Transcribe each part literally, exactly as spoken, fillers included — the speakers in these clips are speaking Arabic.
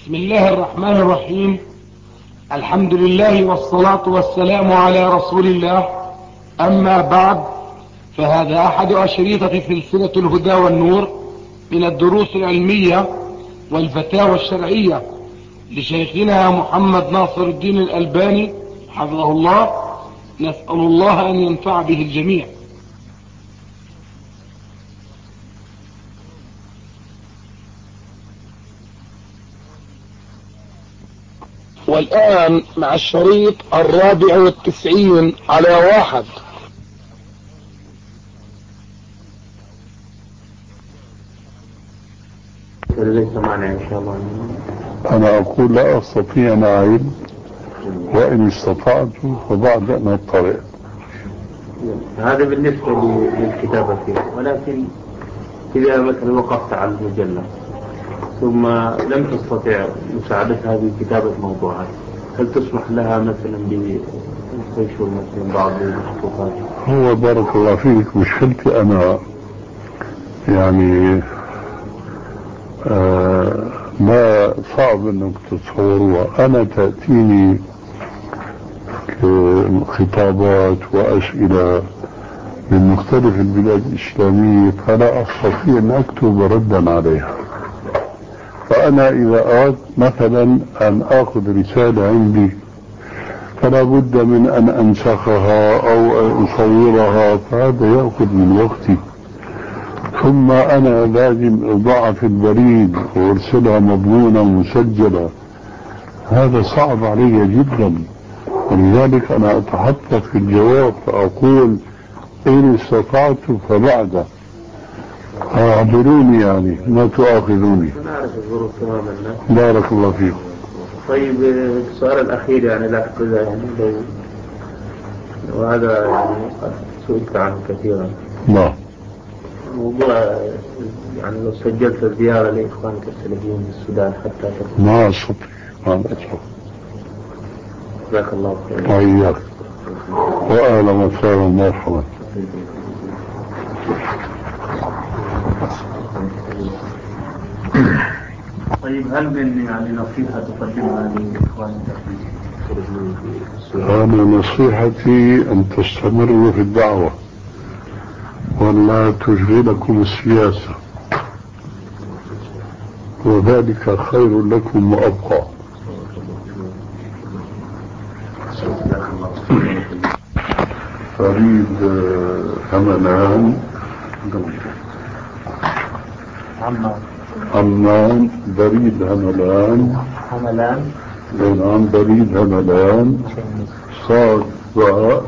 بسم الله الرحمن الرحيم. الحمد لله والصلاة والسلام على رسول الله. أما بعد، فهذا أحد أشريطة سلسلة الهدى والنور من الدروس العلمية والفتاوى الشرعية لشيخنا محمد ناصر الدين الألباني حفظه الله. نسأل الله أن ينفع به الجميع. والآن مع الشريط الرابع والتسعين على واحد. ليس معنا إن شاء الله. أنا أقول لا أستطيع أن أعيد، وإن استطعت فبعد أن أضطرئ. هذا بالنسبة للكتابة فيه، ولكن إذا مثلا وقفت على المجلة ثم لم تستطع مساعدة هذه كتابة موضوعات، هل تسمح لها مثلا بتنشر مثلا بعض المخطوطات؟ هو بارك الله فيك، مشكلتي أنا يعني آه ما صعب أنك تتصوروها. أنا تأتيني خطابات وأسئلة من مختلف البلاد الإسلامية، فلا أستطيع أن أكتب ردا عليها. فأنا إذا أردت مثلا أن أخذ رسالة عندي فلا بد من أن أنسخها أو أن أصورها، فهذا يأخذ من وقتي. ثم أنا لازم أضعها في البريد وأرسلها مضمونة مسجلة، هذا صعب علي جدا. ولذلك أنا أتحقق في الجواب فأقول إن استطعت فبعد أعذروني، يعني ما تؤاخذوني. أنا أعرف الظروف تماما. بارك الله فيكم. طيب السؤال الأخير يعني لا أحفظها، يعني لو وهذا يعني قد سئلت عنه كثيرا. نعم. موضوع يعني لو سجلت زيارة لإخوانك السلفيين في السودان حتى تكون. ما أستطيع ما أستطيع. جزاك الله خير. وإياك. وأهلا وسهلا مرحبا. طيب هل من يعني نصيحة تقدمها لإخوانك في أنا نصيحتي أن تستمروا في الدعوة ولا تشغلكم السياسة، وذلك خير لكم وأبقى. فريد هملان عمان عمان بريد هملان هملان نعم بريد هملان صاد باء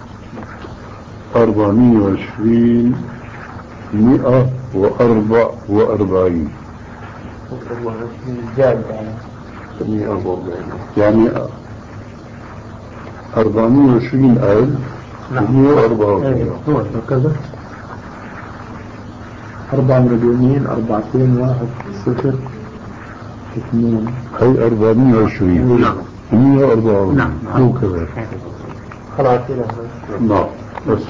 أربعمية وعشرين مئة وأربع وأربعين يعني أربعمية وعشرين ألف مئة وأربعة وأربعين كذا أربعة مليونين أربعتين واحد صفر اثنين هي أربعمية وعشرين نعم مئة وأربعة وأربعين نعم مو كذا. خلاص كده. نعم بس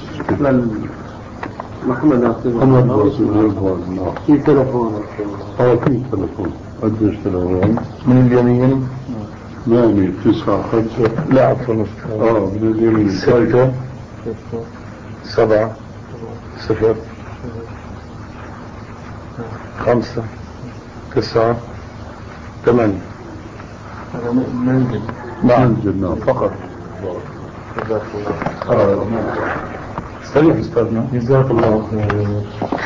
محمد ناصر محمد ناصر نعم. في تلفون اه في تلفون. قديش تلفون؟ من اليمين ثمانية تسعة خمسة لا عفوا اه من اليمين ستة سبعة صفر خمسة تسعة ثمانية. هذا منزل. نعم نعم فقط. جزاك الله استريح استاذنا. جزاك الله خير.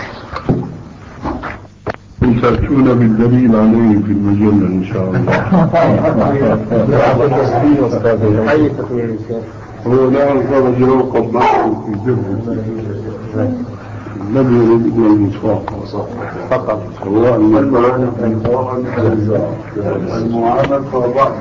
تأتون بالدليل عليه في المجلة إن شاء الله. أي تقرير هو لا خرج يوقف معه في جبهة النبي يريد إلى المصاف فقط. هو المعاناة المعاناة بعض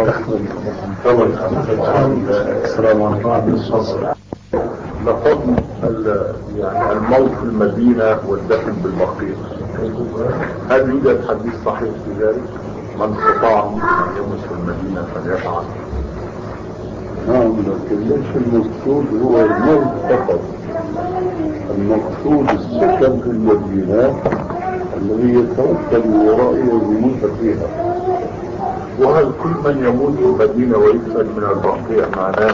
السلام عليكم. لحكم يعني الموت في المدينة والدفن بالبقيع، هل يوجد حديث صحيح في ذلك؟ من استطاع ان يمس في المدينة فليفعل. نعم، لكن ليس المقصود هو الموت فقط، المقصود السكن في المدينة الذي يتوكل ورائه ويموت فيها. وهل كل من يموت في المدينة ويدفن من البقيع معناه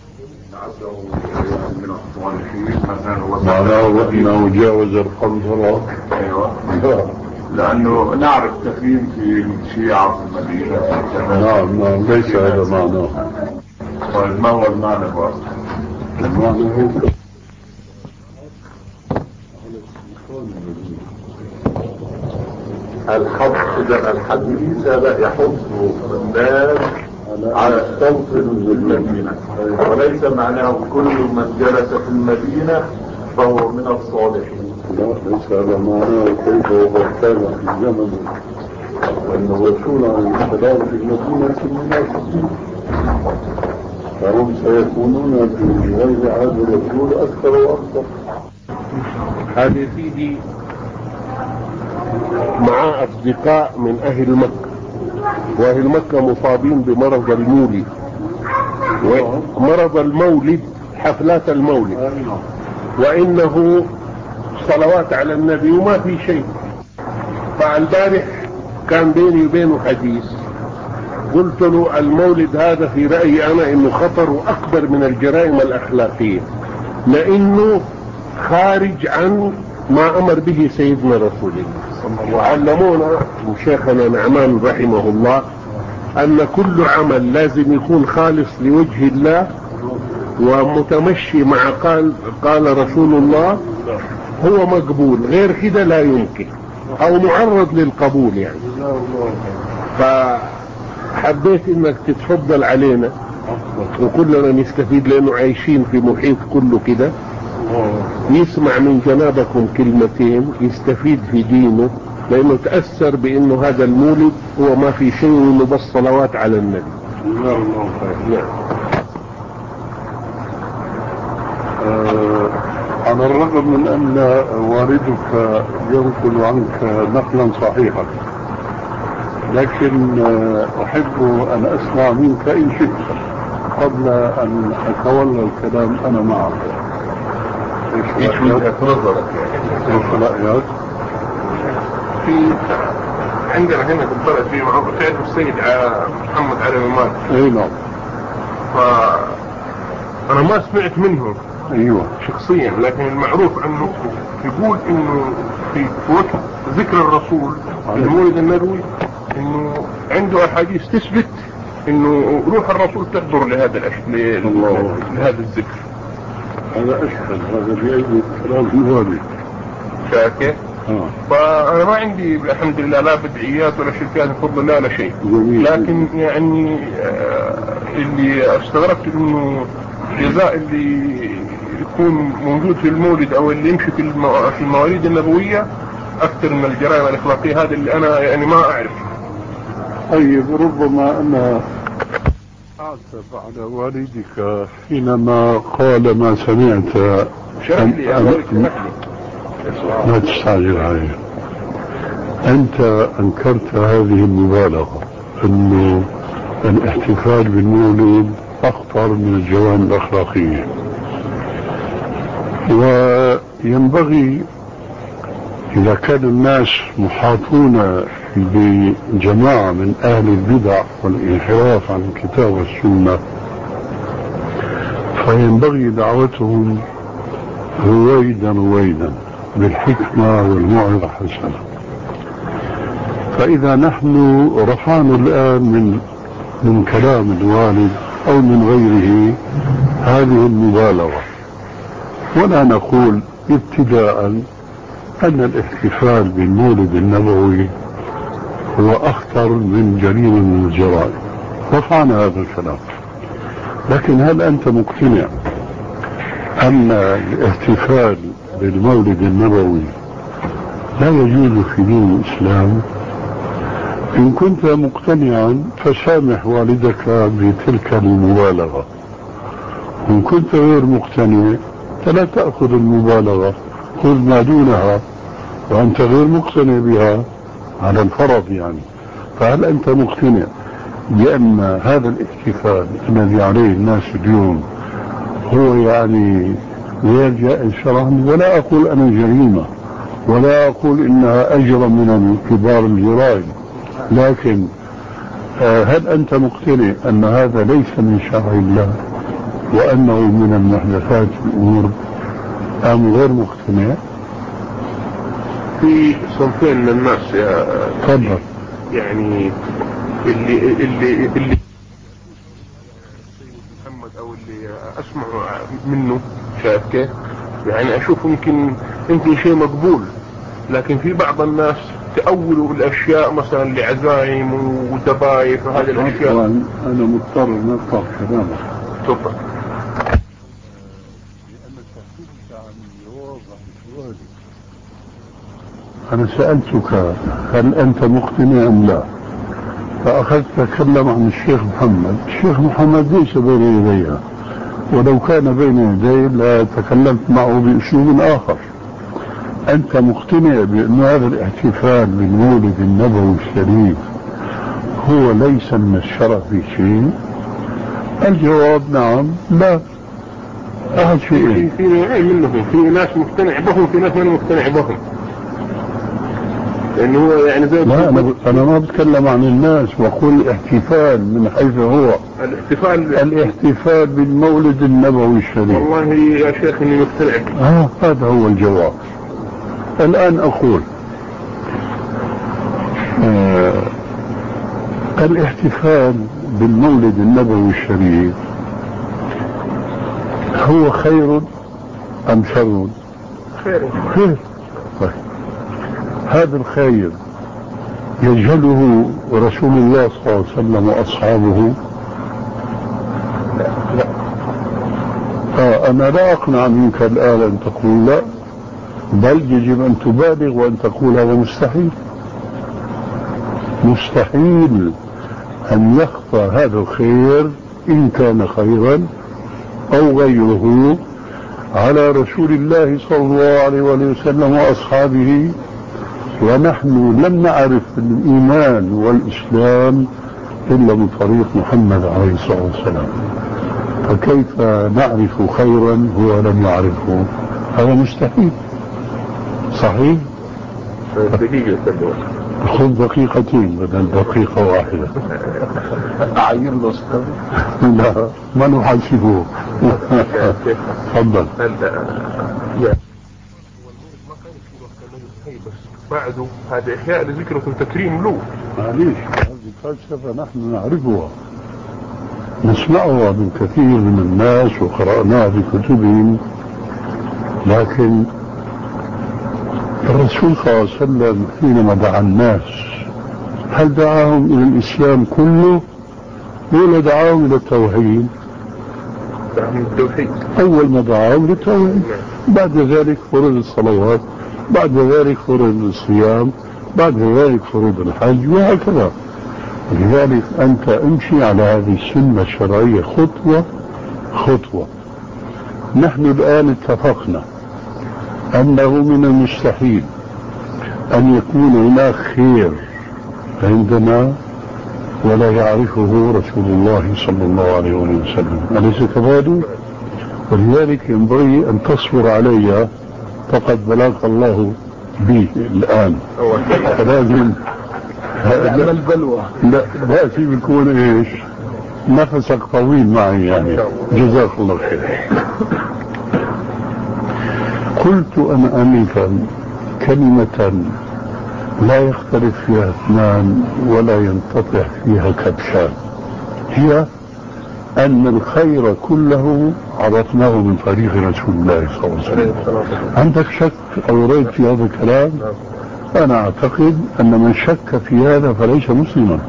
من الصالحين مثلا؟ معناه انه جاوز القنطرة. ايوه لانه نعرف كثير في الشيعة في المدينة. نعم نعم ليس هذا معناه. طيب ما هو المعنى بقى؟ المعنى هو الحق إذا الحديث لا يحض الناس على الصوت في المدينة، وليس معناه كل من جلس في المدينة فهو من الصالحين. لا ليس هذا معناه. كيف وقد كان في الزمن أن الرسول عليه السلام في المدينة المنافقين فهم سيكونون في غير عهد الرسول أكثر وأكثر. هذه فيه مع أصدقاء من أهل مكة، وأهل مكة مصابين بمرض المولد، ومرض المولد حفلات المولد، وإنه صلوات على النبي وما في شيء. فالبارح كان بيني وبينه حديث، قلت له المولد هذا في رأيي أنا إنه خطر أكبر من الجرائم الأخلاقية، لأنه خارج عن ما أمر به سيدنا رسول الله. وعلمونا شيخنا نعمان رحمه الله أن كل عمل لازم يكون خالص لوجه الله ومتمشي مع قال قال رسول الله هو مقبول، غير كده لا يمكن أو معرض للقبول يعني. فحبيت إنك تتفضل علينا وكلنا نستفيد، لأنه عايشين في محيط كله كده، يسمع من جنابكم كلمتين يستفيد في دينه، لأنه تأثر بأنه هذا المولد هو ما في شيء وإنه بس صلوات على النبي. الله الله خير. نعم. آه على الرغم من أن والدك ينقل عنك نقلا صحيحا، لكن أحب أن أسمع منك إن شئت قبل أن أتولى الكلام أنا معك. ايش وجهة نظرك؟ ايش رأيك؟ في عندنا هنا في البلد في معروف تعرف السيد محمد علي ممات. اي نعم. فأنا ما سمعت منه ايوه شخصيا، لكن المعروف عنه يقول انه في وقت ذكر الرسول في المولد النبوي انه عنده احاديث تثبت انه روح الرسول تحضر لهذا الاشياء لهذا الذكر. هذا أشهد هذا بأيدي كلام الوالد. شاكر. آه. فأنا ما عندي الحمد لله لا بدعيات ولا شركات بفضل الله لا شيء. جميل. لكن يعني آه اللي استغربت انه الجزاء اللي يكون موجود في المولد او اللي يمشي في, المو... في المواليد النبوية اكثر من الجرائم الاخلاقية. هذا اللي انا يعني ما اعرف. طيب ربما انا اعتب على والدك حينما قال ما سمعت. شرح لي يا والدك. لا تستعجل عليه. انت انكرت هذه المبالغة انه الاحتفال بالمولد اخطر من الجوانب الاخلاقية، وينبغي اذا كان الناس محاطون بجماعة من اهل البدع والانحراف عن الكتاب والسنة فينبغي دعوتهم رويدا رويدا بالحكمة والموعظة الحسنة. فاذا نحن رفعنا الان من من كلام الوالد او من غيره هذه المبالغة، ولا نقول ابتداء ان الاحتفال بالمولد النبوي هو اخطر من جريمة من الجرائم، رفعنا هذا الكلام. لكن هل انت مقتنع ان الاحتفال بالمولد النبوي لا يجوز في دين الاسلام؟ ان كنت مقتنعا فسامح والدك بتلك المبالغة، وان كنت غير مقتنع فلا تأخذ المبالغة، خذ ما دونها وانت غير مقتنع بها على الفرض يعني. فهل انت مقتنع بان هذا الاحتفال الذي عليه الناس اليوم هو يعني غير جائز شرعا؟ ولا اقول انا جريمة ولا اقول انها اجرم من كبار الجرائم، لكن هل أنت مقتنع أن هذا ليس من شرع الله وأنه من المحدثات الأمور أم غير مقتنع؟ في صنفين من الناس يا تفضل. يعني اللي اللي اللي محمد او اللي اسمع منه، شايف كيف؟ يعني اشوف يمكن يمكن شيء مقبول، لكن في بعض الناس تأولوا الاشياء مثلا لعزائم وذبايح وهذه الاشياء. انا مضطر ان اقطع كلامك. تفضل. أنا سألتك هل أنت مقتنع أم لا؟ فأخذت تتكلم عن الشيخ محمد. الشيخ محمد ليس بين يدي، ولو كان بين يدي لتكلمت معه بأسلوب آخر. أنت مقتنع بأن هذا الاحتفال بالمولد النبوي الشريف هو ليس من الشرع في شيء؟ الجواب نعم لا. أحد شيئين، في نوعين منهم، في ناس مقتنع بهم في ناس ما مقتنع بهم. لأنه هو يعني زي لا أنا, أنا ما بتكلم عن الناس، بقول الاحتفال من حيث هو الاحتفال الاحتفال بالمولد النبوي الشريف. والله يا شيخ إني مقتنع به. آه هذا هو الجواب. الآن أقول آه الاحتفال بالمولد النبوي الشريف هو خير أم شر؟ خير. خير. طيب. هذا الخير يجهله رسول الله صلى الله عليه وسلم وأصحابه؟ لا لا. آه أنا لا أقنع منك الآن أن تقول لا، بل يجب أن تبالغ وأن تقول هذا مستحيل. مستحيل أن يخفى هذا الخير إن كان خيرا أو غيره على رسول الله صلى الله عليه وسلم وأصحابه، ونحن لم نعرف الإيمان والإسلام إلا من طريق محمد عليه الصلاة والسلام، فكيف نعرف خيرا هو لم يعرفه؟ هذا مستحيل. صحيح؟ دقيقة سبوة. خذ دقيقتين بدل دقيقة واحدة. أعير الأستاذ؟ لا ما نحاسبه. تفضل. بس بعده هذا إحياء لذكرة وتكريم له. معليش هذه فلسفة نحن نعرفها نسمعها من كثير من الناس وقرأناها في كتبهم، لكن الرسول صلى الله عليه وسلم حينما دعا الناس هل دعاهم إلى الإسلام كله ولا دعاهم إلى التوحيد؟ دعاهم التوحيد. أول ما دعاهم للتوحيد، بعد ذلك فرض الصلوات، بعد ذلك فرض الصيام، بعد ذلك فرض الحج، وهكذا. لذلك أنت امشي على هذه السنة الشرعية خطوة خطوة. نحن الآن اتفقنا أنه من المستحيل أن يكون هناك خير عندنا ولا يعرفه رسول الله صلى الله عليه وسلم، أليس كذلك؟ ولذلك ينبغي أن تصبر علي، فقد بلاك الله به الآن. لكن لا البلوى لا بأسي بيكون إيش نفسك طويل معي يعني. جزاك الله خير. قلت أنا آنفا كلمة لا يختلف فيها اثنان ولا ينتطع فيها كبشان، هي أن الخير كله عرفناه من طريق رسول الله صلى الله عليه وسلم. عندك شك أو ريب في هذا الكلام؟ أنا أعتقد أن من شك في هذا فليس مسلما.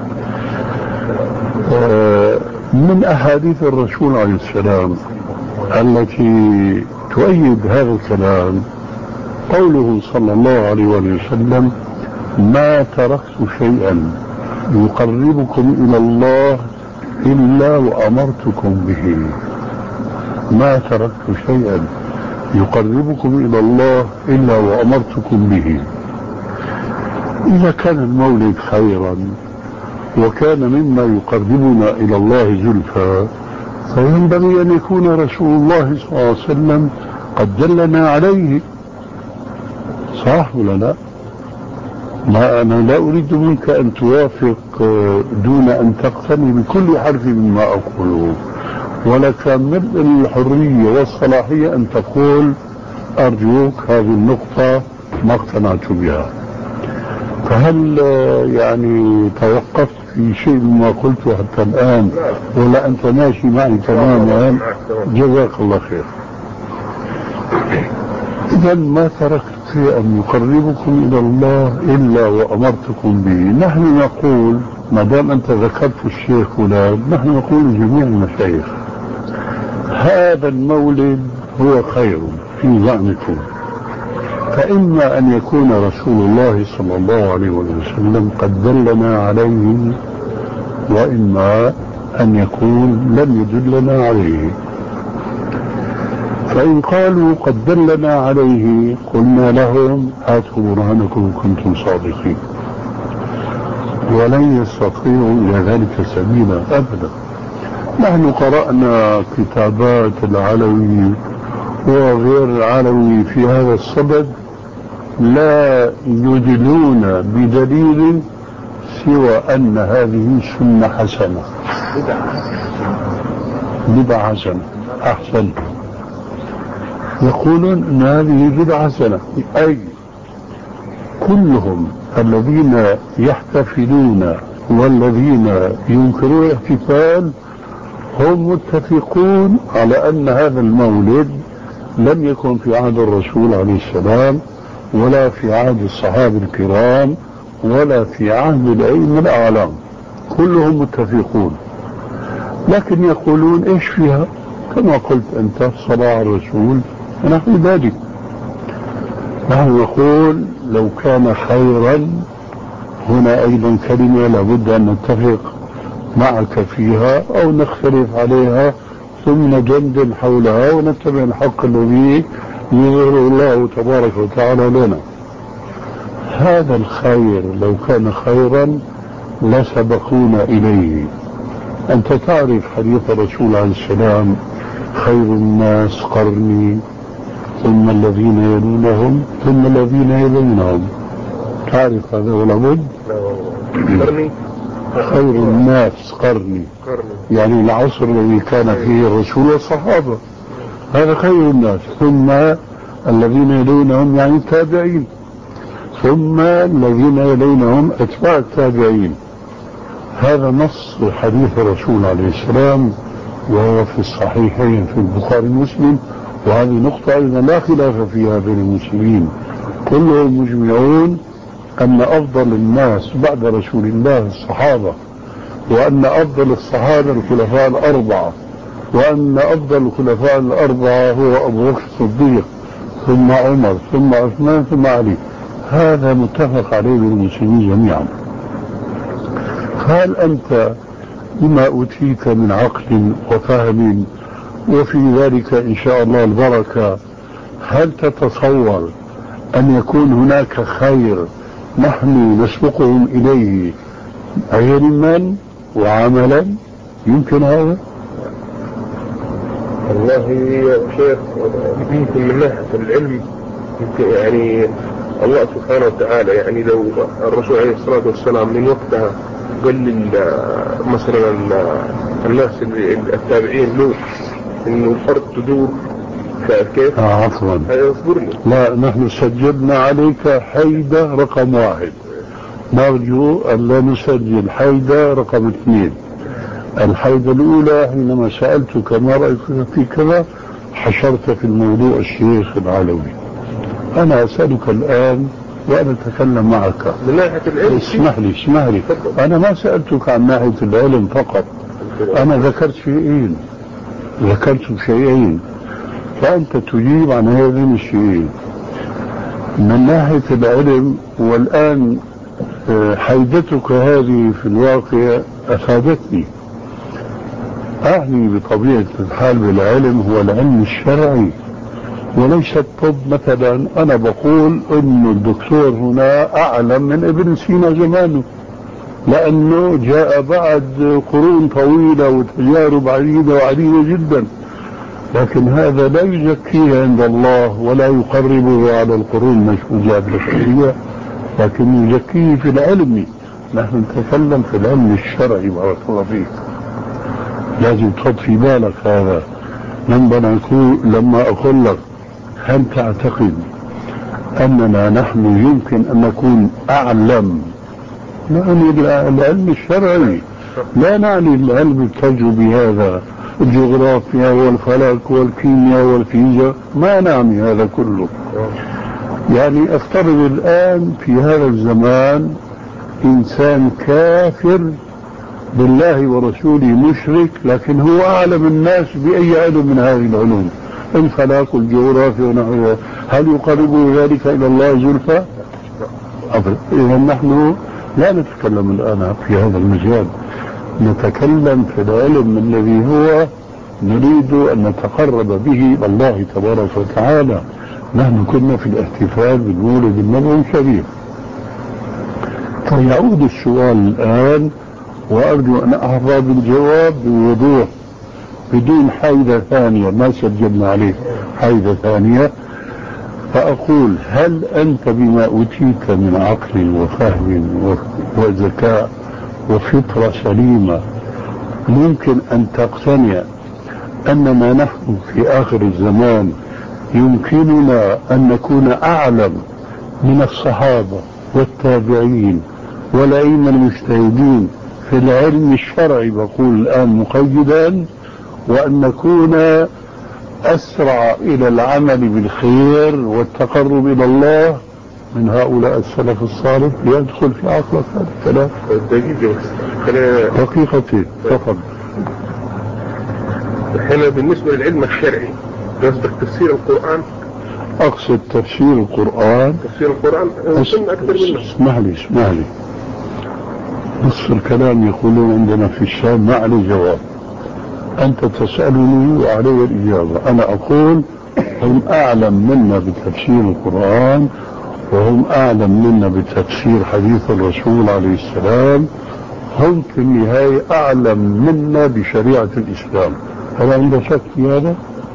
من أحاديث الرسول عليه السلام التي تؤيد هذا الكلام قوله صلى الله عليه وسلم: ما تركت شيئا يقربكم إلى الله إلا وأمرتكم به. ما تركت شيئا يقربكم إلى الله إلا وأمرتكم به. إذا كان المولد خيرا وكان مما يقربنا إلى الله زلفى، فينبغي أن يكون رسول الله صلى الله عليه وسلم قد دلنا عليه. صح ولا لا؟ ما أنا لا أريد منك أن توافق دون أن تقتني بكل حرف مما أقوله، ولك من الحرية والصلاحية أن تقول أرجوك هذه النقطة ما اقتنعت بها. فهل يعني توقفت في شيء مما قلته حتى الآن ولا أنت ماشي معي تماما؟ جزاك الله خير. إذا ما تركت أن يقربكم إلى الله إلا وأمرتكم به. نحن نقول ما دام أنت ذكرت الشيخ فلان، نحن نقول لجميع المشايخ هذا المولد هو خير في زعمكم، فإما أن يكون رسول الله صلى الله عليه وسلم قد دلنا عليه، وإما أن يكون لم يدلنا عليه. فإن قالوا قد دلنا عليه قلنا لهم هاتوا برهانكم إن كنتم صادقين، ولن يستطيعوا إلى ذلك سبيلا أبدا. نحن قرأنا كتابات العلوي وغير العلوي في هذا الصدد لا يدلون بدليل سوى أن هذه سنة حسنة، بدعة حسنة أحسن. يقولون أن هذه بدعة حسنة، أي كلهم الذين يحتفلون والذين ينكرون الاحتفال هم متفقون على أن هذا المولد لم يكن في عهد الرسول عليه السلام ولا في عهد الصحابة الكرام ولا في عهد الأئمة الأعلام، كلهم متفقون. لكن يقولون إيش فيها؟ كما قلت أنت صلاة الرسول ونحو ذلك. نحن نقول لو كان خيرا، هنا أيضا كلمة لابد أن نتفق معك فيها أو نختلف عليها ثم ندندن حولها ونتبع الحق الذي يظهر الله تبارك وتعالى لنا. هذا الخير لو كان خيرا لسبقونا إليه. أنت تعرف حديث الرسول عليه السلام خير الناس قرني ثم الذين يلونهم ثم الذين يلونهم، تعرف هذا ولا بد؟ قرني خير الناس قرني، يعني العصر الذي كان فيه الرسول والصحابة، هذا خير الناس، ثم الذين يلونهم يعني التابعين، ثم الذين يلونهم أتباع التابعين. هذا نص حديث الرسول عليه السلام وهو في الصحيحين في البخاري ومسلم، وهذه نقطة أيضا لا خلاف فيها بين المسلمين، كلهم مجمعون أن أفضل الناس بعد رسول الله الصحابة، وأن أفضل الصحابة الخلفاء الأربعة، وأن أفضل الخلفاء الأربعة هو أبو بكر الصديق ثم عمر ثم عثمان ثم علي. هذا متفق عليه بالمسلمين جميعا. هل أنت بما أوتيت من عقل وفهم وفي ذلك إن شاء الله البركة، هل تتصور أن يكون هناك خير نحن نسبقهم إليه علما وعملا؟ يمكن هذا؟ والله يا شيخ يمكن من ناحية العلم يمكن يعني الله سبحانه وتعالى يعني لو الرسول عليه الصلاة والسلام من وقتها قال مثلا الناس التابعين له انه الارض تدور كيف؟ آه عفوا يصبر لي. لا، نحن سجلنا عليك حيدة رقم واحد، نرجو أن لا نسجل حيدة رقم اثنين. الحيدة الأولى حينما سألتك ما رأيك في كذا حشرت في الموضوع الشيخ العلوي. أنا أسألك الآن وأنا أتكلم معك من ناحية العلم. اسمح لي اسمح لي أنا ما سألتك عن ناحية العلم فقط، أنا ذكرت شيئين ذكرت شيئين فأنت تجيب عن هذين الشيئين من ناحية العلم. والآن حيدتك هذه في الواقع أفادتني. أعني بطبيعة الحال بالعلم هو العلم الشرعي وليس الطب. مثلا أنا بقول أن الدكتور هنا أعلم من ابن سينا زمانه، لأنه جاء بعد قرون طويلة وتجارب عديدة وعديدة جدا، لكن هذا لا يزكيه عند الله ولا يقربه على القرون المشهودة بالبشرية لكن يزكيه في العلم. نحن نتكلم في العلم الشرعي بارك الله فيك، لازم تحط في بالك هذا. لما نقول لما أقول لك هل تعتقد أننا نحن يمكن أن نكون أعلم، نعني العلم الشرعي، لا نعني العلم التجربي هذا، الجغرافيا والفلك والكيمياء والفيزياء، ما نعني هذا كله. يعني افترض الآن في هذا الزمان إنسان كافر بالله ورسوله مشرك، لكن هو أعلم الناس بأي علم من هذه العلوم، الفلك والجغرافيا ونحوها، هل يقرب ذلك إلى الله زلفى؟ إذا نحن لا نتكلم الآن في هذا المجال، نتكلم في العلم الذي هو نريد أن نتقرب به إلى الله تبارك وتعالى. نحن كنا في الاحتفال بالمولد النبوي الشريف. فيعود السؤال الآن، وأرجو أن أحظى بالجواب بوضوح بدون حيدة ثانية، ما سجلنا عليه حيدة ثانية. فأقول هل أنت بما أوتيت من عقل وفهم وذكاء وفطرة سليمة ممكن أن تقتنع أننا نحن في آخر الزمان يمكننا أن نكون أعلم من الصحابة والتابعين والأئمة المجتهدين في العلم الشرعي، بقول الآن مقيدا، وأن نكون أسرع إلى العمل بالخير والتقرب إلى الله من هؤلاء السلف الصالح؟ يدخل في عقلك هذا الكلام؟ دقيقتين فقط. هنا بالنسبة للعلم الشرعي قصدك تفسير القرآن؟ أقصد تفسير القرآن. تفسير القرآن أس... أكثر منه. اسمح لي اسمح لي نصف الكلام يقولون عندنا في الشام ما عليه جواب. أنت تسألني وعلي الإجابة. أنا أقول هم أعلم منا بتفسير القرآن، وهم أعلم منا بتفسير حديث الرسول عليه السلام، هم في النهاية أعلم منا بشريعة الإسلام. هل عندك شك في هذا؟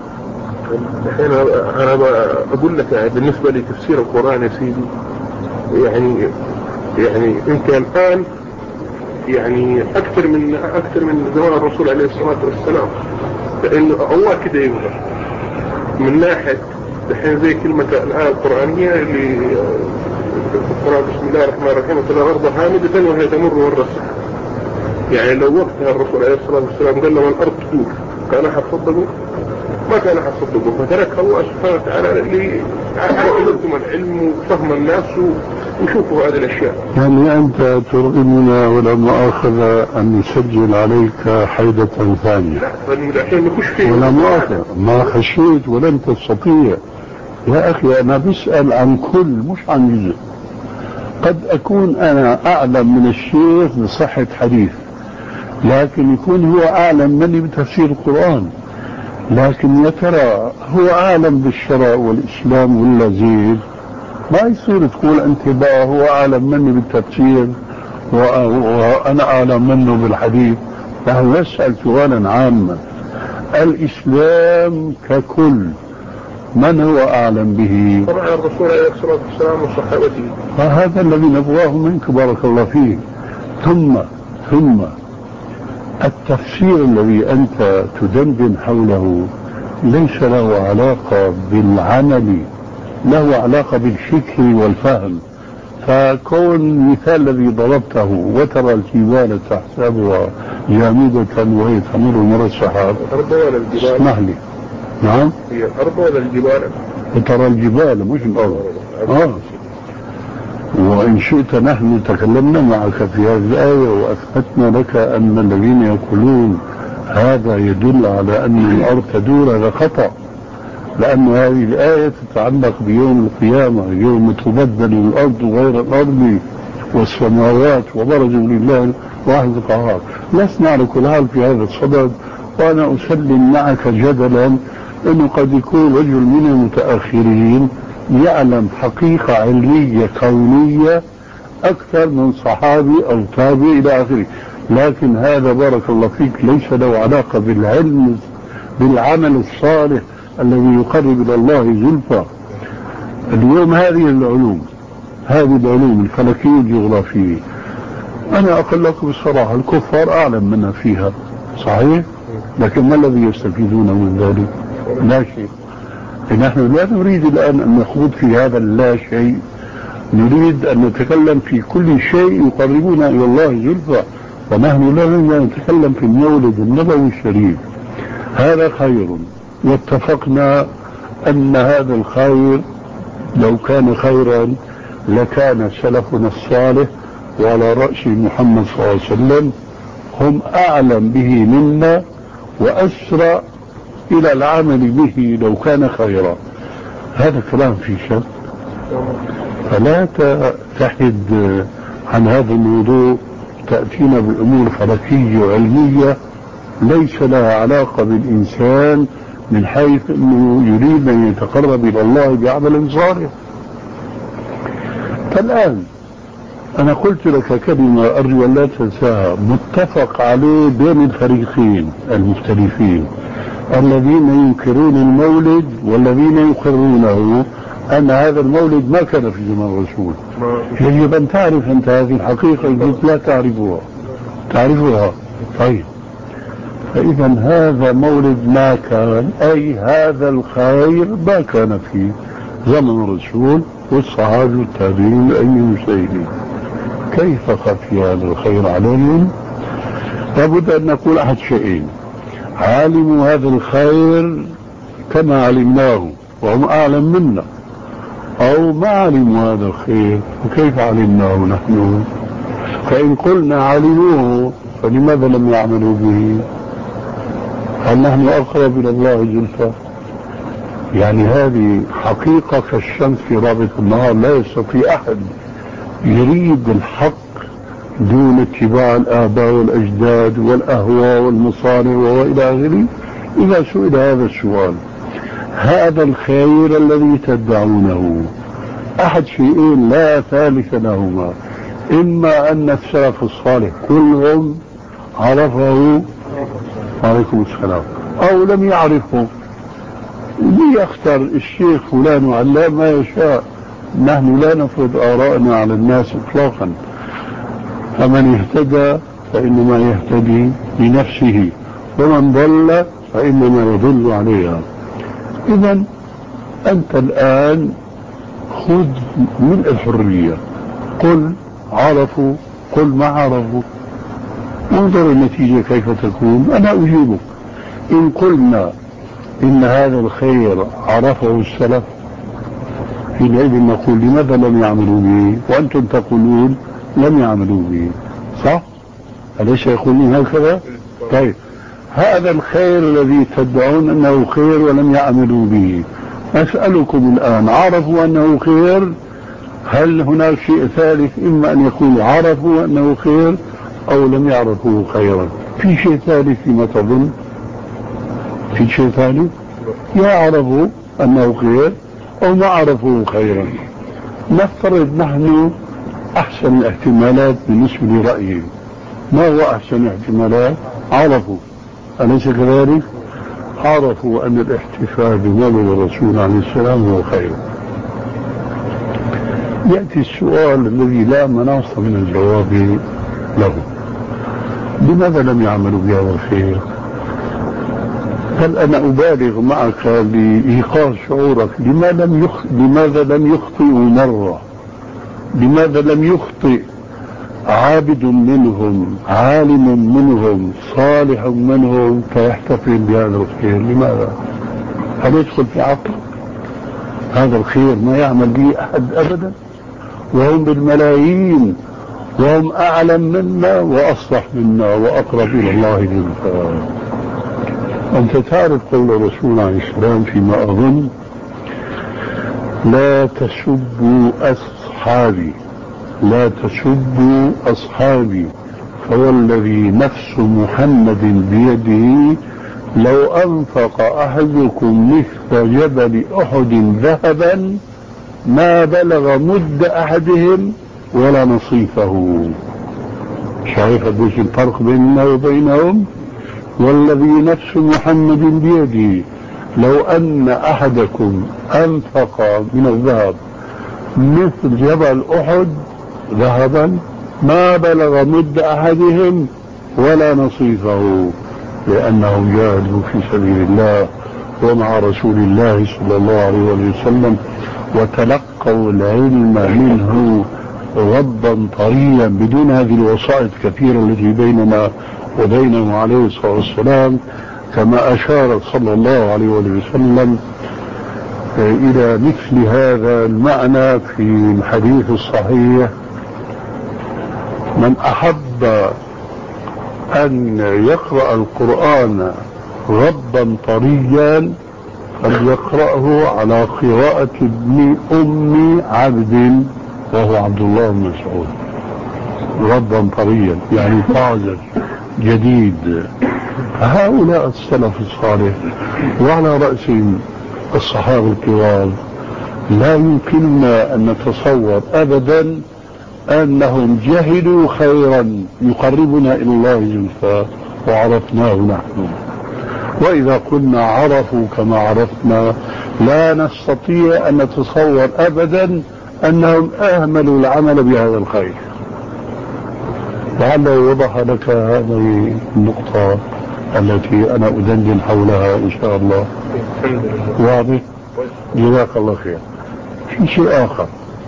الحين أنا أقول لك يعني بالنسبة لتفسير القرآن يا سيدي، يعني يعني أنت الآن يعني أكثر من أكثر من زمان الرسول عليه الصلاة والسلام، لأنه الله كده يقول من ناحية الحين زي كلمة الآية القرآنية اللي القرآن بسم الله الرحمن الرحيم وترى الأرض هامدة وهي تمر والرسل، يعني لو وقتها الرسول عليه الصلاة والسلام قال لما الأرض تدور كان أحد صدقه؟ ما كان أحد صدقه، فتركها الله سبحانه وتعالى اللي عرفتم العلم وفهم الناس وشوفوا هذه الأشياء. يعني أنت ترغمنا ولا مؤاخذة أن نسجل عليك حيدة ثانية؟ لا عشان نخش فيه ولا مؤاخذة، ما خشيت ولن تستطيع يا أخي. أنا بسأل عن كل مش عن جزء. قد أكون أنا أعلم من الشيخ بصحة حديث، لكن يكون هو أعلم مني بتفسير القرآن. لكن يا ترى هو أعلم بالشرع والإسلام ولا زيد؟ ما يصير تقول أنت بقى هو أعلم مني بالتفسير وأنا أعلم منه بالحديث. نحن نسأل سؤالا عاما، الإسلام ككل من هو أعلم به؟ طبعا الرسول عليه الصلاة والسلام وصحابته. فهذا الذي نبغاه منك بارك الله فيك. ثم ثم التفسير الذي أنت تدندن حوله ليس له علاقة بالعمل، له علاقة بالفكر والفهم. فكون المثال الذي ضربته وترى الجبال تحسبها جامدة وهي تمر مر السحاب، الأرض ولا الجبال؟ اسمح لي. نعم، هي الأرض ولا الجبال؟ وترى الجبال مش الأرض. آه. وإن شئت نحن تكلمنا معك في هذه الآية وأثبتنا لك أن الذين يقولون هذا يدل على أن الأرض تدور، هذا خطأ، لأن هذه الآية تتعلق بيوم القيامة، يوم تبدل الأرض غير الأرض والسماوات وبرزوا لله واحد القهار. لسنا على كل حال في هذا الصدد، وأنا أسلم معك جدلا أنه قد يكون رجل من المتأخرين يعلم حقيقة علمية كونية أكثر من صحابي أو تابعي إلى آخره، لكن هذا بارك الله فيك ليس له علاقة بالعلم بالعمل الصالح الذي يقرب إلى الله زلفى. اليوم هذه العلوم هذه العلوم الفلكية والجغرافية. أنا أقول لكم بصراحة الكفار أعلم منا فيها صحيح، لكن ما الذي يستفيدون من ذلك؟ لا شيء. نحن لا نريد الآن أن نخوض في هذا اللا شيء، نريد أن نتكلم في كل شيء يقربنا إلى الله زلفى، ونحن لا نريد أن نتكلم في المولد النبوي الشريف. هذا خير، واتفقنا أن هذا الخير لو كان خيرا لكان سلفنا الصالح وعلى رأس محمد صلى الله عليه وسلم هم أعلم به منا وأسرع إلى العمل به لو كان خيرا. هذا كلام في شك، فلا تحد عن هذا الموضوع تأتينا بأمور فلكية وعلمية ليس لها علاقة بالإنسان من حيث أنه يريد أن يتقرب إلى الله بعمل صالح. فالآن أنا قلت لك كلمة أرجو أن لا تنساها، متفق عليه بين الفريقين المختلفين، الذين ينكرون المولد والذين يقرونه أن هذا المولد ما كان في زمن الرسول. يجب أن تعرف أنت هذه الحقيقة إذا لا تعرفها. تعرفها طيب. فإذا هذا مولد ما كان، أي هذا الخير ما كان في زمن الرسول والصحابة والتابعين أي المجتهدين. كيف خفي هذا الخير عليهم؟ لابد أن نقول أحد شيئين: علموا هذا الخير كما علمناه وهم أعلم منا، أو ما علموا هذا الخير وكيف علمناه نحن. فإن قلنا علموه فلماذا لم يعملوا به؟ هل نحن أقرب إلى الله زلفى؟ يعني هذه حقيقة كالشمس في رابط النهار، لا يستطيع أحد يريد الحق دون اتباع الآباء والأجداد والأهواء والمصالح وإلى آخره. إذا سئل هذا السؤال: هذا الخير الذي تدعونه أحد شيئين لا ثالث لهما، إما أن السلف الصالح كلهم عرفه عليكم السلام أو لم يعرفه. ليختار الشيخ فلان وعلام ما يشاء، نحن لا نفرض آراءنا على الناس إطلاقا. فمن اهتدى فإنما يهتدي لنفسه، ومن ضل فإنما يضل عليها. إذا أنت الآن خذ من الحرية، قل عرفوا قل ما عرفوا، انظر النتيجة كيف تكون. أنا أجيبك. إن قلنا إن هذا الخير عرفه السلف حينئذ نقول: لماذا لم يعملوا به وأنتم تقولون لم يعملوا به؟ صح؟ أليس يقولون هكذا؟ طيب، هذا الخير الذي تدعون أنه خير ولم يعملوا به، أسألكم الآن: عرفوا أنه خير؟ هل هناك شيء ثالث؟ إما أن يكون عرفوا أنه خير أو لم يعرفوا خيرا. في شيء ثالث فيما تظن؟ في شيء ثالث؟ يا عرفوا أنه خير أو ما عرفوا خيرا. نفترض نحن أحسن الاحتمالات بالنسبة لرأيهم. ما هو أحسن الاحتمالات؟ عرفوا، أليس كذلك؟ عرفوا أن الاحتفال بمولد الرسول عليه السلام هو خير. يأتي السؤال الذي لا مناص من الجواب له: لماذا لم يعملوا بهذا الخير؟ هل أنا أبالغ معك لإيقاظ شعورك؟ لماذا لم يخ... لماذا لم يخطئوا مرة؟ لماذا لم يخطئ عابد منهم، عالم منهم، صالح منهم فيحتفل بهذا الخير؟ لماذا؟ هل يدخل في عقل هذا الخير ما يعمل به أحد أبدا؟ وهم بالملايين، وهم أعلم منا وأصلح منا وأقرب إلى الله زلفى. أنت تعرف قول الرسول عليه السلام فيما أظن: لا تسبوا أصحابي، لا تسبوا أصحابي، فوالذي نفس محمد بيده لو أنفق أحدكم مثل جبل أحد ذهبا ما بلغ مد أحدهم ولا نصيفه. شايف قديش الفرق بيننا وبينهم؟ والذي نفس محمد بيده لو أن أحدكم أنفق من الذهب مثل جبل أحد ذهبا ما بلغ مد أحدهم ولا نصيفه، لأنهم جاهدوا في سبيل الله ومع رسول الله صلى الله عليه وسلم وتلقوا العلم منه غضا طريا بدون هذه الوسائط الكثيرة التي بيننا وبينه عليه الصلاة والسلام، كما أشار صلى الله عليه وسلم إلى مثل هذا المعنى في الحديث الصحيح: من أحب أن يقرأ القرآن غضا طريا فليقرأه على قراءة ابن أم عبد وهو عبد الله بن مسعود، غضا طريا يعني طازج جديد. هؤلاء السلف الصالح وعلى رأسهم الصحابة الكرام لا يمكننا أن نتصور أبدا أنهم جهلوا خيرا يقربنا إلى الله زلفى وعرفناه نحن، وإذا كنا عرفوا كما عرفنا لا نستطيع أن نتصور أبدا أنهم أهملوا العمل بهذا الخير. لعله يوضح لك هذه النقطة التي أنا أدندن حولها إن شاء الله. واضح؟ جزاك الله خير. في شيء آخر،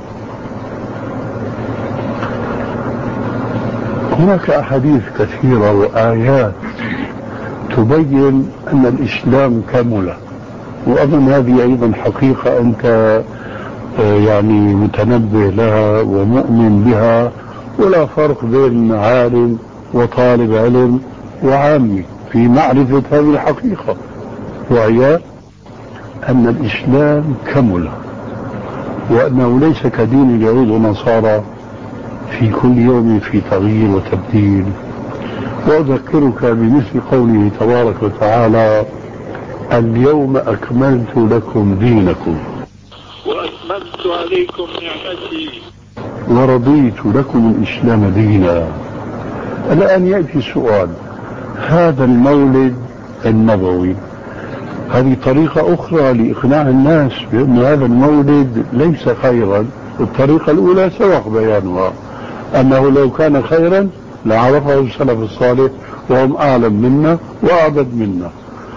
هناك أحاديث كثيرة وآيات تبين أن الإسلام كمل، وأظن هذه أيضا حقيقة أنت يعني متنبه لها ومؤمن بها، ولا فرق بين عالم وطالب علم وعامي في معرفة هذه الحقيقة، وهي أن الإسلام كمل، وأنه ليس كدين اليهود والنصارى في كل يوم في تغيير وتبديل. وأذكرك بمثل قوله تبارك وتعالى: اليوم أكملت لكم دينكم وأتممت عليكم نعمتي ورضيت لكم الإسلام دينا. الآن يأتي السؤال: هذا المولد النبوي هذه طريقة أخرى لإقناع الناس بأن هذا المولد ليس خيرا. الطريقة الأولى سبق بيانها، أنه لو كان خيرا لعرفه السلف الصالح وهم أعلم منا وأعبد منا،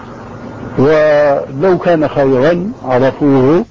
ولو كان خيرا عرفوه.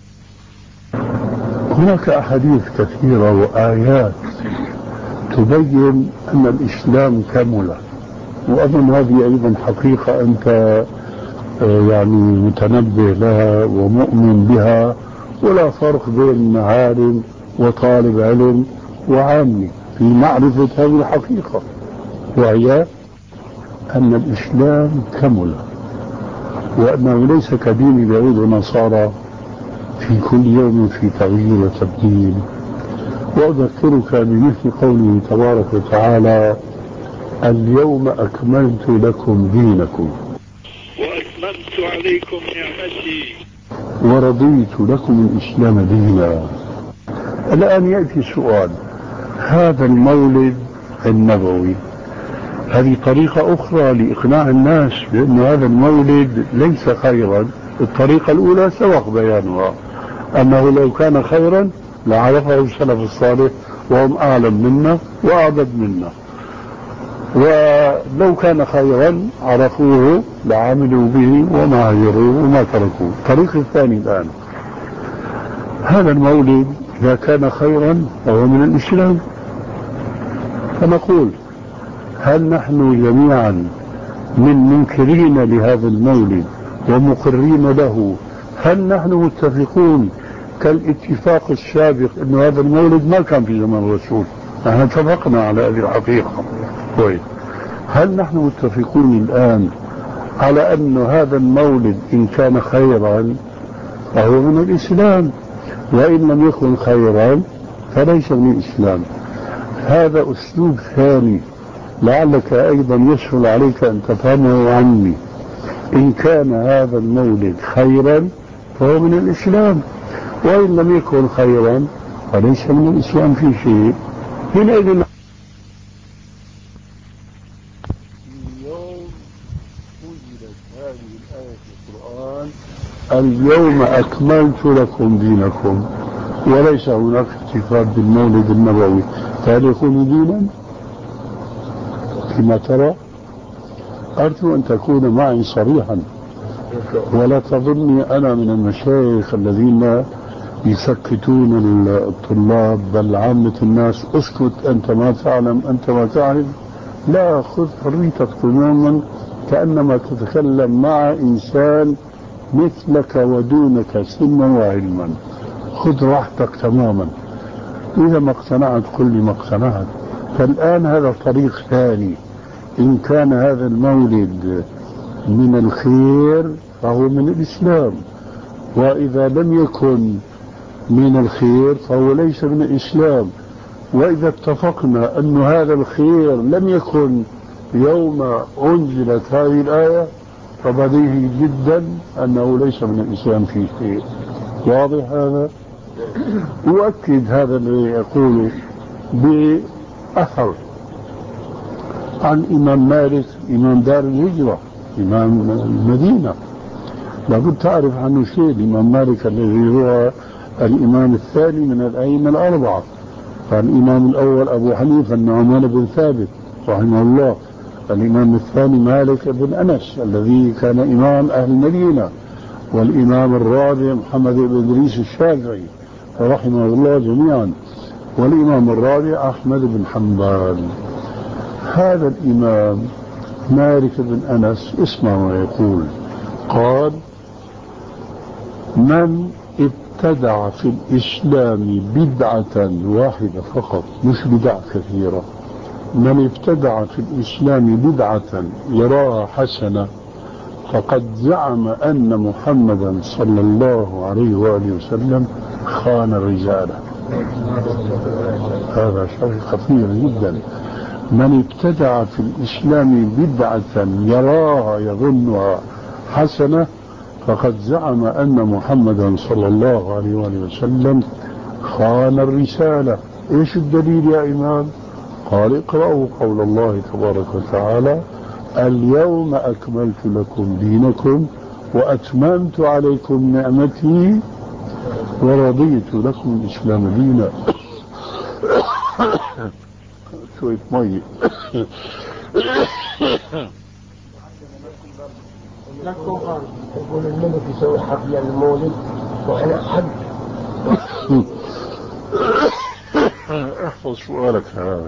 هناك أحاديث كثيرة وآيات تبين أن الإسلام كمل، وأظن هذه أيضا حقيقة أنت يعني متنبه لها ومؤمن بها، ولا فرق بين عالم وطالب علم وعامي في معرفة هذه الحقيقة، وهي أن الإسلام كمل، وأنه ليس كدين اليهود والنصارى في كل يوم في تغيير وتبديل. وأذكرك بمثل قوله تبارك وتعالى: اليوم أكملت لكم دينكم وأتممت عليكم نعمتي ورضيت لكم الإسلام دينا. الآن يأتي السؤال: هذا المولد النبوي هذه طريقة أخرى لإقناع الناس بأن هذا المولد ليس خيرا. الطريقة الأولى سبق بيانها، أنه لو كان خيرا لعرفه السلف الصالح وهم أعلم منا وأعبد منا، ولو كان خيرا عرفوه لعملوا به وما هجروه وما تركوه. الطريق الثاني الآن: هذا المولد إذا كان خيرا فهو من الإسلام، فنقول: هل نحن جميعا من منكرين لهذا المولد ومقرين له، هل نحن متفقون كالاتفاق السابق أن هذا المولد ما كان في زمن الرسول؟ نحن اتفقنا على هذه الحقيقة. طيب، هل نحن متفقون الآن على أن هذا المولد إن كان خيرا فهو من الإسلام، وإن لم يكن خيرا فليس من الإسلام؟ هذا أسلوب ثاني لعلك أيضا يسهل عليك أن تفهمه عني. إن كان هذا المولد خيرا فهو من الإسلام، وإن لم يكن خيرا فليس من الإسلام في شيء. حينئذ اليوم وجدت هذه الآية في القرآن: اليوم أكملت لكم دينكم وليس هناك احتفال بالمولد النبوي، فهل يكون دينا كما ترى؟ أرجو أن تكون معي صريحا، ولا تظني أنا من المشايخ الذين يسكتون الطلاب بل عامة الناس. اسكت أنت ما تعلم، أنت ما تعرف. لا، خذ حريتك تماما كأنما تتكلم مع إنسان مثلك ودونك سنا وعلما. خذ راحتك تماما. إذا ما اقتنعت قل لي ما اقتنعت. فالآن هذا طريق ثاني. إن كان هذا المولد من الخير فهو من الإسلام، وإذا لم يكن من الخير فهو ليس من الإسلام. وإذا اتفقنا أن هذا الخير لم يكن يوم أنزلت هذه الآية فبديهي جدا أنه ليس من الإسلام فيه خير. واضح هذا؟ أؤكد هذا الذي يقوله بأثر عن إمام مالك إمام دار الهجرة إمام المدينة. لابد تعرف عنه شيء. الإمام مالك الذي هو الإمام الثاني من الأئمة الأربعة، فالإمام الأول أبو حنيفة النعمان بن ثابت رحمه الله، الإمام الثاني مالك بن أنس الذي كان إمام أهل المدينة، والإمام الرابع محمد بن إدريس الشافعي رحمه الله جميعا، والإمام الرابع أحمد بن حنبل. هذا الإمام مالك بن أنس اسمع ما يقول. قال: من ابتدع في الإسلام بدعة واحدة فقط، مش بدع كثيرة، من ابتدع في الإسلام بدعة يراها حسنة فقد زعم أن محمدا صلى الله عليه وآله وسلم خان الرجالة. هذا شيء خطير جدا. من ابتدع في الإسلام بدعة يراها يظنها حسنة فقد زعم أن محمدا صلى الله عليه وآله وسلم خان الرسالة. إيش الدليل يا إمام؟ قال: اقرأوا قول الله تبارك وتعالى: اليوم أكملت لكم دينكم وأتممت عليكم نعمتي ورضيت لكم الإسلام دينا. شوية مي. يقول الملك يسوي حفلة المولد وأنا أحب. احفظ سؤالك هذا.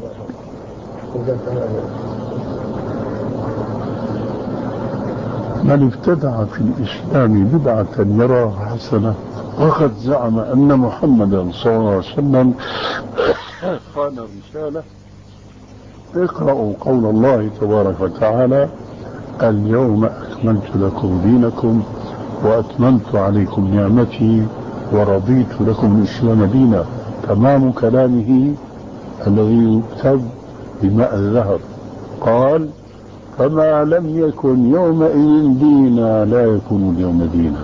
من ابتدع في الإسلام بدعة يراها حسنة وقد زعم أن محمدا صلى الله عليه وسلم خان الرسالة. اقرأوا قول الله تبارك وتعالى: اليوم أكملت لكم دينكم وأتممت عليكم نعمتي ورضيت لكم الإسلام دينا. تمام كلامه الذي يكتب بماء الذهب. قال: فما لم يكن يومئذ دينا لا يكون اليوم دينا.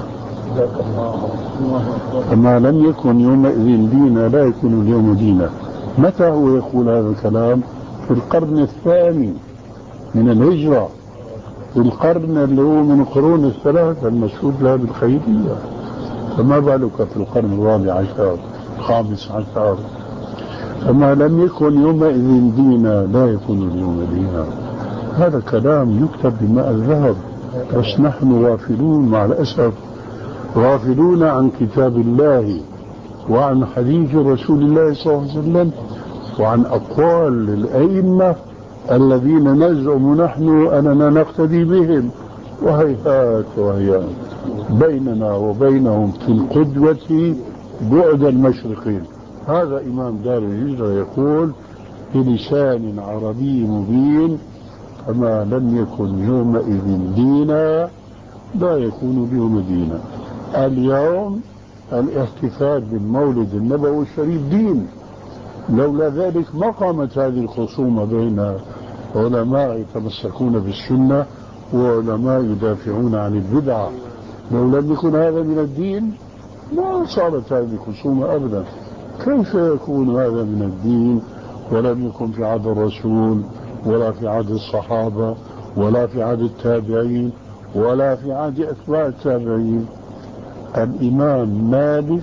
فما لم يكن يومئذ دينا لا يكون اليوم دينا. متى هو يقول هذا الكلام؟ في القرن الثاني من الهجرة، في القرن اللي هو من القرون الثلاثة المشهود لها بالخيرية، فما بالك في القرن الرابع عشر الخامس عشر. فما لم يكن يومئذ دينا لا يكون اليوم دينا. هذا كلام يكتب بماء الذهب، بس نحن غافلون مع الأسف، غافلون عن كتاب الله وعن حديث رسول الله صلى الله عليه وسلم وعن أقوال الأئمة الذين نزعم نحن أننا نقتدي بهم. وهيهات وهيهات بيننا وبينهم في القدوة بعد المشرقين. هذا إمام دار الهجرة يقول بلسان عربي مبين: فما لم يكن يومئذ دينا لا يكون اليوم دينا. اليوم الاحتفال بالمولد النبوي الشريف دين، لولا ذلك ما قامت هذه الخصومة بين علماء يتمسكون بالسنة وعلماء يدافعون عن البدعة. لو لم يكن هذا من الدين ما صارت هذه الخصومة أبدا. كيف يكون هذا من الدين ولم يكن في عهد الرسول ولا في عهد الصحابة ولا في عهد التابعين ولا في عهد أتباع التابعين؟ الإمام مالك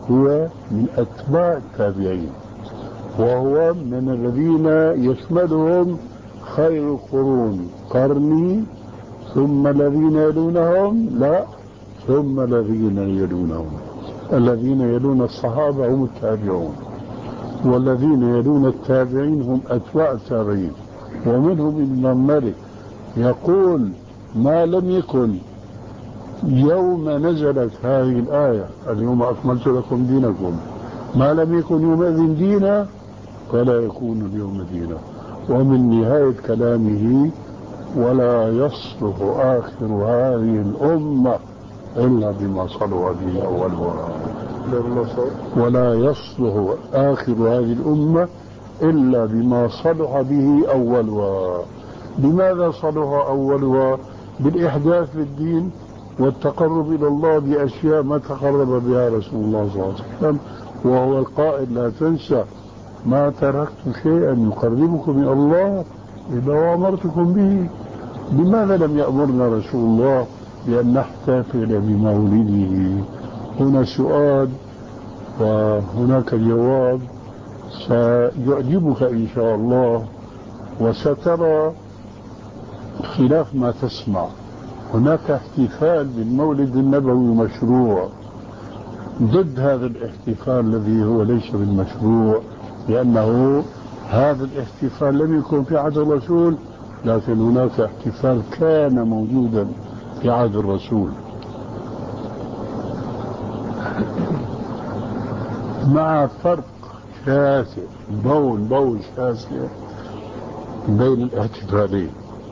هو من أتباع التابعين، وهو من الذين يشملهم خير القرون قرني ثم الذين يلونهم، لا ثم الذين يلونهم. الذين يلون الصحابة هم التابعون، والذين يلون التابعين هم أتباع التابعين. ومنهم ابن مالك يقول ما لم يكن يوم نزلت هذه الآية اليوم أكملت لكم دينكم، ما لم يكن يومئذ دينا فلا يكون اليوم دينا. ومن نهاية كلامه ولا يصلح آخر هذه الأمة إلا بما صلوا به أولها. ولا يصلح آخر هذه الأمة إلا بما صلح به أولها. لماذا صلح أولها؟ بالإحداث في الدين والتقرب إلى الله بأشياء ما تقرب بها رسول الله صلى الله عليه وسلم، وهو القائل لا تنسى ما تركت شيئا يقربكم إلى الله إلا وأمرتكم به. لماذا لم يأمرنا رسول الله بأن نحتفل بمولده؟ هنا سؤال وهناك جواب سيعجبك إن شاء الله، وسترى خلاف ما تسمع. هناك احتفال بالمولد النبوي مشروع، ضد هذا الاحتفال الذي هو ليس بالمشروع، لأنه هذا الاحتفال لم يكن في عهد الرسول، لكن هناك احتفال كان موجودا في عهد الرسول، مع فرق شاسع، بون بون شاسع بين الاحتفالين.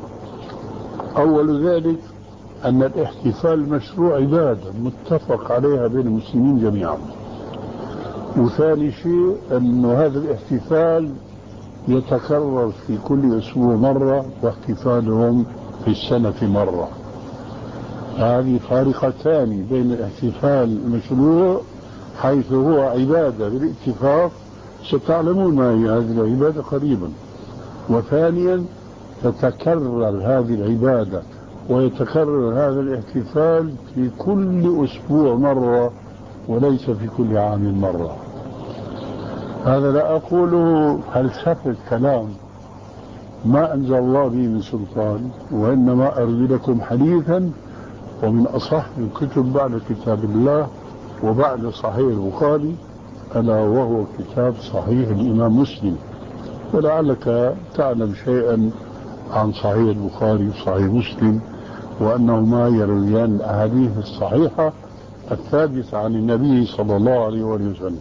أول ذلك أن الاحتفال المشروع عبادة متفق عليها بين المسلمين جميعا. وثاني شيء أن هذا الاحتفال يتكرر في كل أسبوع مرة، واحتفالهم في السنة مرة. هذه فارقتان بين الاحتفال المشروع حيث هو عبادة بالاتفاق، ستعلمون ما هي هذه العبادة قريبا. وثانيا تتكرر هذه العبادة ويتكرر هذا الاحتفال في كل أسبوع مرة وليس في كل عام مرة. هذا لا أقوله فلسفة كلام ما أنزل الله به من سلطان، وإنما أروي لكم حديثا ومن أصح الكتب بعد كتاب الله وبعد صحيح البخاري، ألا وهو كتاب صحيح الإمام مسلم. ولعلك تعلم شيئا عن صحيح البخاري وصحيح مسلم، وأنهما يرويان الأحاديث الصحيحة الثابتة عن النبي صلى الله عليه وسلم.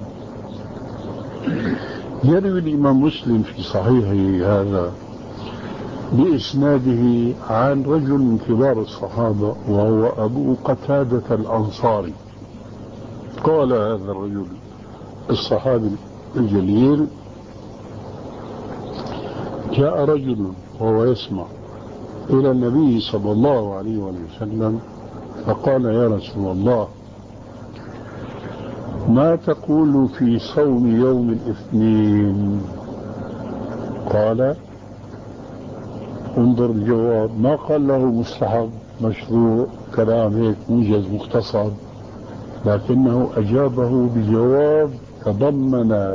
يروي الإمام مسلم في صحيحه هذا بإسناده عن رجل من كبار الصحابة وهو أبو قتادة الأنصاري. قال هذا الرجل الصحابي الجليل: جاء رجل وهو يسمع إلى النبي صلى الله عليه وسلم فقال: يا رسول الله، ما تقول في صوم يوم الاثنين؟ قال: انظر الجواب، ما قال له مستحب مشروع كلام هيك موجز مختصر، لكنه أجابه بجواب تضمن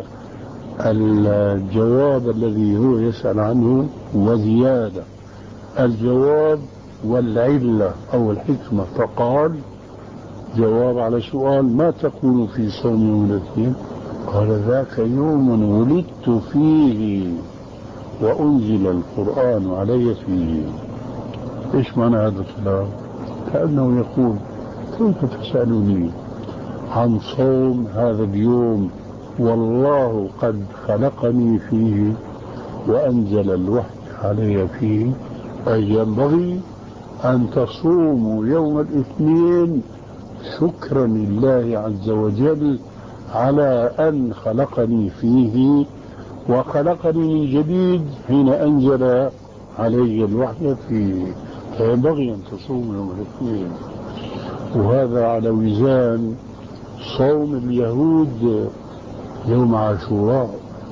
الجواب الذي هو يسأل عنه وزيادة، الجواب والعلة أو الحكمة. فقال جواب على سؤال: ما تقول في صوم يوم الاثنين؟ قال: ذاك يوم ولدت فيه وأنزل القرآن علي فيه. إيش معنى هذا الكلام؟ كأنه يقول: كيف تسألني عن صوم هذا اليوم والله قد خلقني فيه وأنزل الوحي علي فيه؟ أي ينبغي أن تصوموا يوم الاثنين شكرا لله عز وجل على أن خلقني فيه وخلقني من جديد حين أنزل علي الوحي فيه، فينبغي أن تصوموا يوم الاثنين. وهذا على وزان صوم اليهود يوم عاشوراء.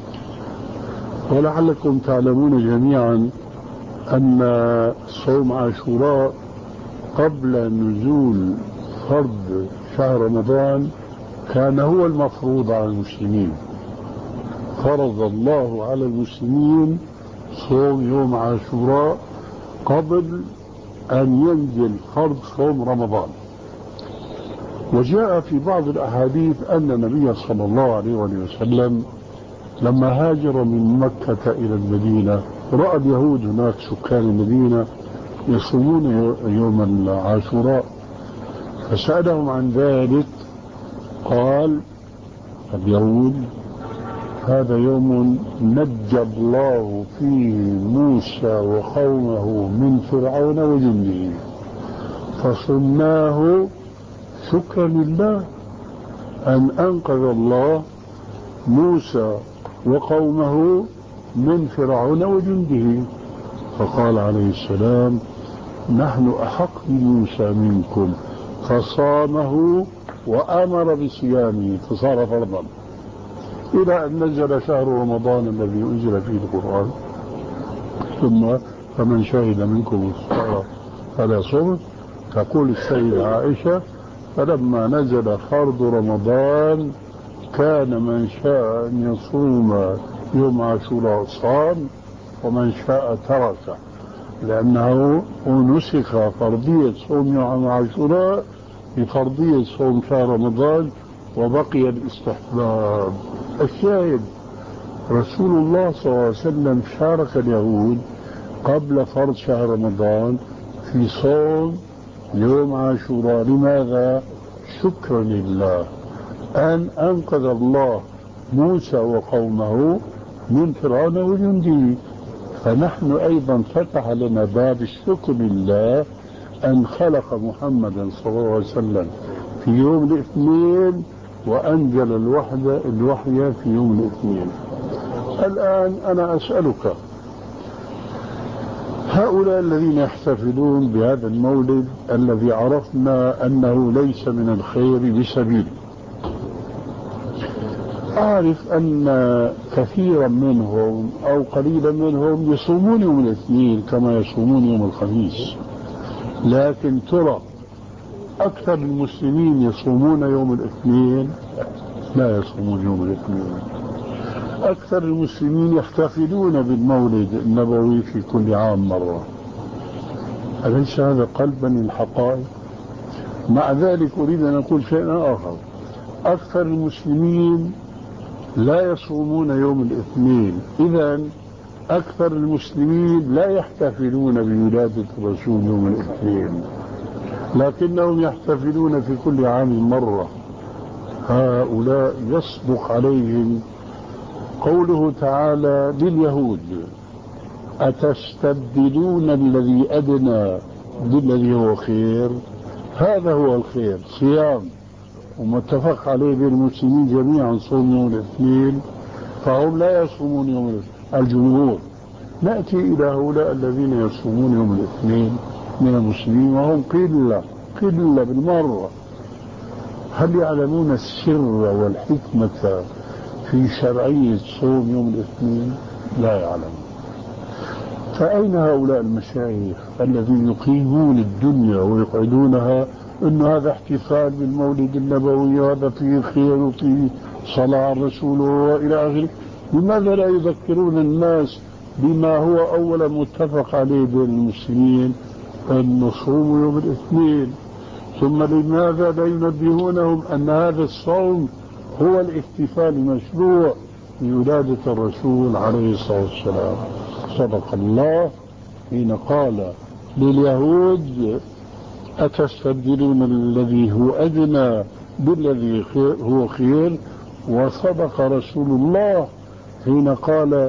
ولعلكم تعلمون جميعا أن صوم عاشوراء قبل نزول فرض شهر رمضان كان هو المفروض على المسلمين. فرض الله على المسلمين صوم يوم عاشوراء قبل أن ينزل فرض صوم رمضان. وجاء في بعض الأحاديث أن النبي صلى الله عليه وسلم لما هاجر من مكة إلى المدينة رأى اليهود هناك سكان المدينة يصومون يوم العاشوراء، فسألهم عن ذلك. قال اليهود هذا يوم نجى الله فيه موسى وقومه من فرعون وجنده، فصمناه شكرا لله أن أنقذ الله موسى وقومه من فرعون وجنده. فقال عليه السلام نحن أحق بموسى منكم، فصامه وأمر بصيامه فصار فرضا، إلى أن نزل شهر رمضان الذي أنزل فيه القرآن. ثم فمن شهد منكم الصلاة فلا صوم. تقول السيدة عائشة فلما نزل فرض رمضان كان من شاء أن يصوم يوم عاشوراء صام ومن شاء ترك، لأنه نسخ فرضية صوم يوم عاشوراء بفرضية صوم شهر رمضان وبقي الاستحباب. الشاهد رسول الله صلى الله عليه وسلم شارك اليهود قبل فرض شهر رمضان في صوم يوم عاشوراء. لماذا؟ شكرا لله أن أنقذ الله موسى وقومه من فرعون وجنده. فنحن أيضا فتح لنا باب الشكر لله أن خلق محمدا صلى الله عليه وسلم في يوم الاثنين وأنزل الوحدة الوحي في يوم الاثنين. الآن أنا أسألك، هؤلاء الذين يحتفلون بهذا المولد الذي عرفنا أنه ليس من الخير بسبيل، أعرف أن كثيرا منهم أو قليلا منهم يصومون يوم الاثنين كما يصومون يوم الخميس، لكن ترى أكثر المسلمين يصومون يوم الاثنين؟ لا يصومون يوم الاثنين. أكثر المسلمين يحتفلون بالمولد النبوي في كل عام مرة. أليس هذا قلبا للحقائق؟ مع ذلك أريد أن أقول شيئا آخر، أكثر المسلمين لا يصومون يوم الاثنين، إذن أكثر المسلمين لا يحتفلون بولادة الرسول يوم الاثنين، لكنهم يحتفلون في كل عام مرة. هؤلاء يصدق عليهم قوله تعالى لليهود أتستبدلون الذي أدنى بالذي هو خير. هذا هو الخير، صيام ومتفق عليه بين المسلمين جميعا صوم يوم الاثنين، فهم لا يصومون يوم الاثنين الجمهور. نأتي إلى هؤلاء الذين يصومون يوم الاثنين من المسلمين وهم قلة قلة بالمرة. هل يعلمون السر والحكمة في شرعية صوم يوم الاثنين؟ لا يعلمون. فأين هؤلاء المشايخ الذين يقيمون الدنيا ويقعدونها أن هذا احتفال بالمولد النبوي وهذا فيه خير وفيه صلاة على الرسول وإلى آخره؟ لماذا لا يذكرون الناس بما هو أولا متفق عليه بين المسلمين أن نصوم يوم الاثنين؟ ثم لماذا لا ينبهونهم أن هذا الصوم هو الاحتفال المشروع بولادة الرسول عليه الصلاة والسلام؟ صدق الله حين قال لليهود أتستبدلون الذي هو أدنى بالذي هو خير، وصدق رسول الله حين قال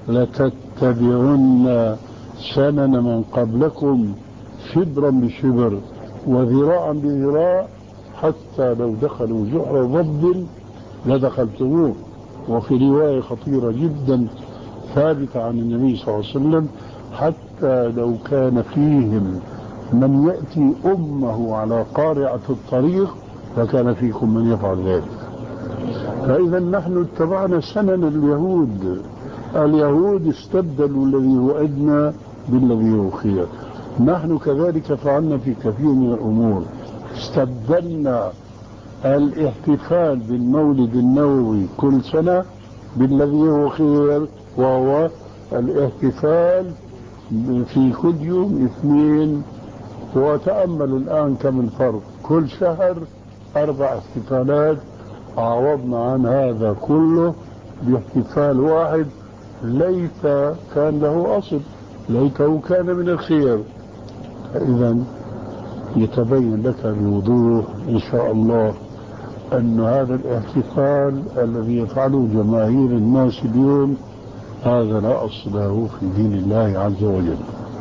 لتتبعن سنن من قبلكم شبرا بشبر وذراعا بذراع حتى لو دخلوا جحر ضب لدخلتموه. وفي رواية خطيرة جدا ثابتة عن النبي صلى الله عليه وسلم حتى لو كان فيهم من يأتي أمه على قارعة الطريق فكان فيكم من يفعل ذلك. فإذا نحن اتبعنا سنن اليهود. اليهود استبدلوا الذي هو أدنى بالذي هو خير. نحن كذلك فعلنا في كثير من الأمور، استبدلنا الاحتفال بالمولد النبوي كل سنة بالذي هو خير، وهو الاحتفال في كل يوم اثنين. وتأمل الآن كم الفرق، كل شهر أربع احتفالات، عوضنا عن هذا كله باحتفال واحد ليس كان له أصل، ليته كان من الخير. إذا يتبين لك بوضوح إن شاء الله أن هذا الاحتفال الذي يفعله جماهير الناس اليوم هذا لا أصل له في دين الله عز وجل،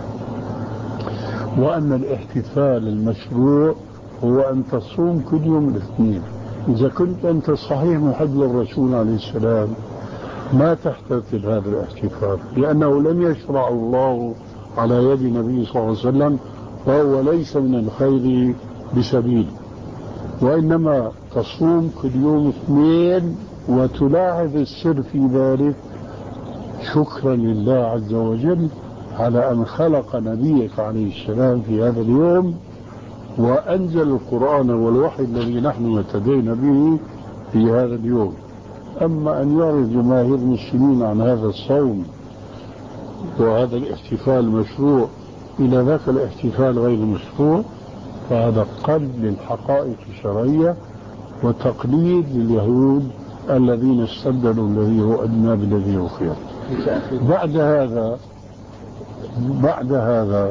وأن الاحتفال المشروع هو أن تصوم كل يوم الاثنين. إذا كنت أنت صحيح محب للرسول عليه السلام ما تحتفل هذا الاحتفال، لأنه لم يشرع الله على يد النبي صلى الله عليه وسلم، فهو ليس من الخير بسبيل. وإنما تصوم كل يوم اثنين وتلاحظ السر في ذلك شكرا لله عز وجل على أن خلق نبيك عليه السلام في هذا اليوم، وأنزل القرآن والوحي الذي نحن اهتدينا به في هذا اليوم. أما أن يعرض جماهير المسلمين عن هذا الصوم وهذا الاحتفال المشروع إلى ذاك الاحتفال غير المشروع، فهذا قلب للحقائق الشرعية وتقليد لليهود الذين استبدلوا الذي هو أدنى بالذي هو خير. بعد هذا بعد هذا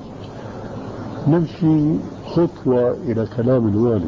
نمشي خطوة إلى كلام الوالد.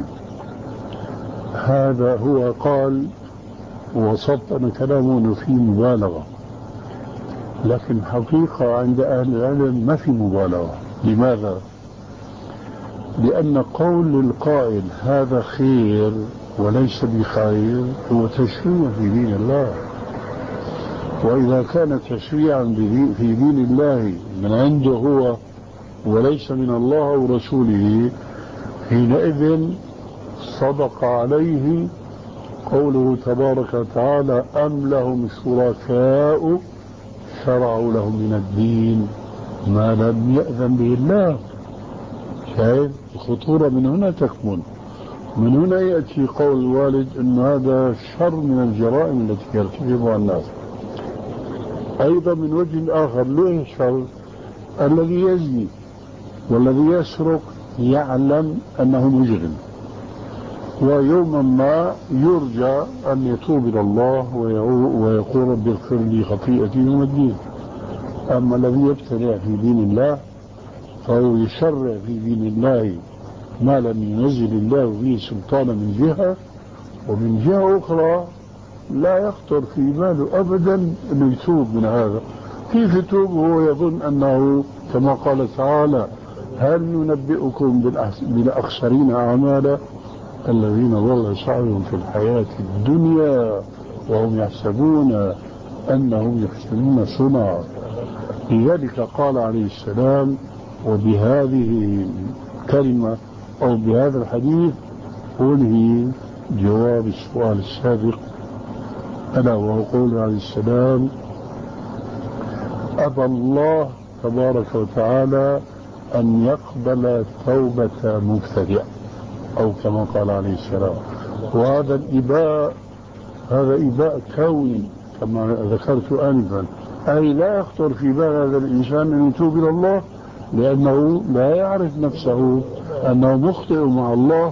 هذا هو قال ووصفت أن كلامه فيه مبالغة، لكن حقيقة عند أهل العلم ما في مبالغة. لماذا؟ لأن قول القائل هذا خير وليس بخير هو تشريع في دين الله، وإذا كان تشريعا في دين الله من عنده هو وليس من الله ورسوله، حينئذ صدق عليه قوله تبارك وتعالى أم لهم شركاء شرعوا لهم من الدين ما لم يأذن به الله. شايف الخطورة من هنا تكمن. من هنا يأتي قول الوالد أن هذا شر من الجرائم التي يرتكبها الناس. أيضا من وجه آخر له شر الذي يزني والذي يسرق يعلم أنه مجرم، ويوما ما يرجى أن يتوب إلى الله ويقول رب اغفر لي خطيئتي يوم الدين. أما الذي يبتدع في دين الله فهو يشرع في دين الله ما لم ينزل الله به سلطانا من جهة، ومن جهة أخرى لا يخطر في باله أبدا أنه يتوب من هذا. كيف يتوب وهو يظن أنه كما قال تعالى هل ننبئكم بالأخسرين أعمالا الذين ضل سعيهم في الحياة الدنيا وهم يحسبون أنهم يحسنون صنعا. لذلك قال عليه السلام وبهذه الكلمة أو بهذا الحديث أنهي جواب السؤال السابق، ألا وهو قول عليه السلام أبى الله تبارك وتعالى أن يقبل توبة مبتدئ، أو كما قال عليه السلام. وهذا الإباء هذا إباء كوني كما ذكرت آنفا، أي لا يخطر في بال هذا الإنسان أن يتوب إلى الله، لأنه لا يعرف نفسه أنه مخطئ مع الله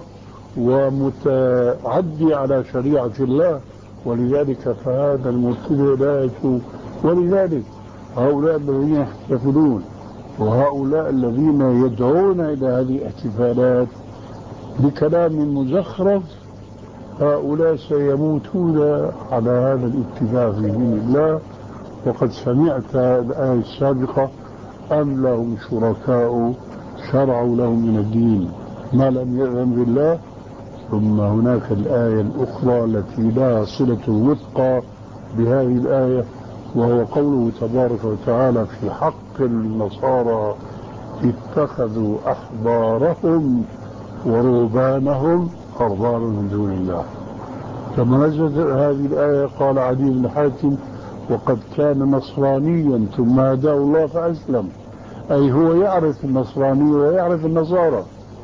ومتعدي على شريعة الله، ولذلك فهذا المبتدئ لا يتوب. ولذلك هؤلاء الذين يحتفلون وهؤلاء الذين يدعون إلى هذه الاحتفالات بكلام مزخرف هؤلاء سيموتون على هذا الاتباع في دين الله. وقد سمعت الآية السابقة أم لهم شركاء شرعوا لهم من الدين ما لم يأذن بالله، ثم هناك الآية الأخرى التي لها صلة وثقى بهذه الآية، وهو قوله تبارك وتعالى في حق النصارى اتخذوا أحبارهم ورهبانهم أربابا من دون الله. لما نزلت هذه الآية قال عدي بن حاتم وقد كان نصرانيا ثم هداه الله فأسلم، أي هو يعرف النصرانية ويعرف النصارى،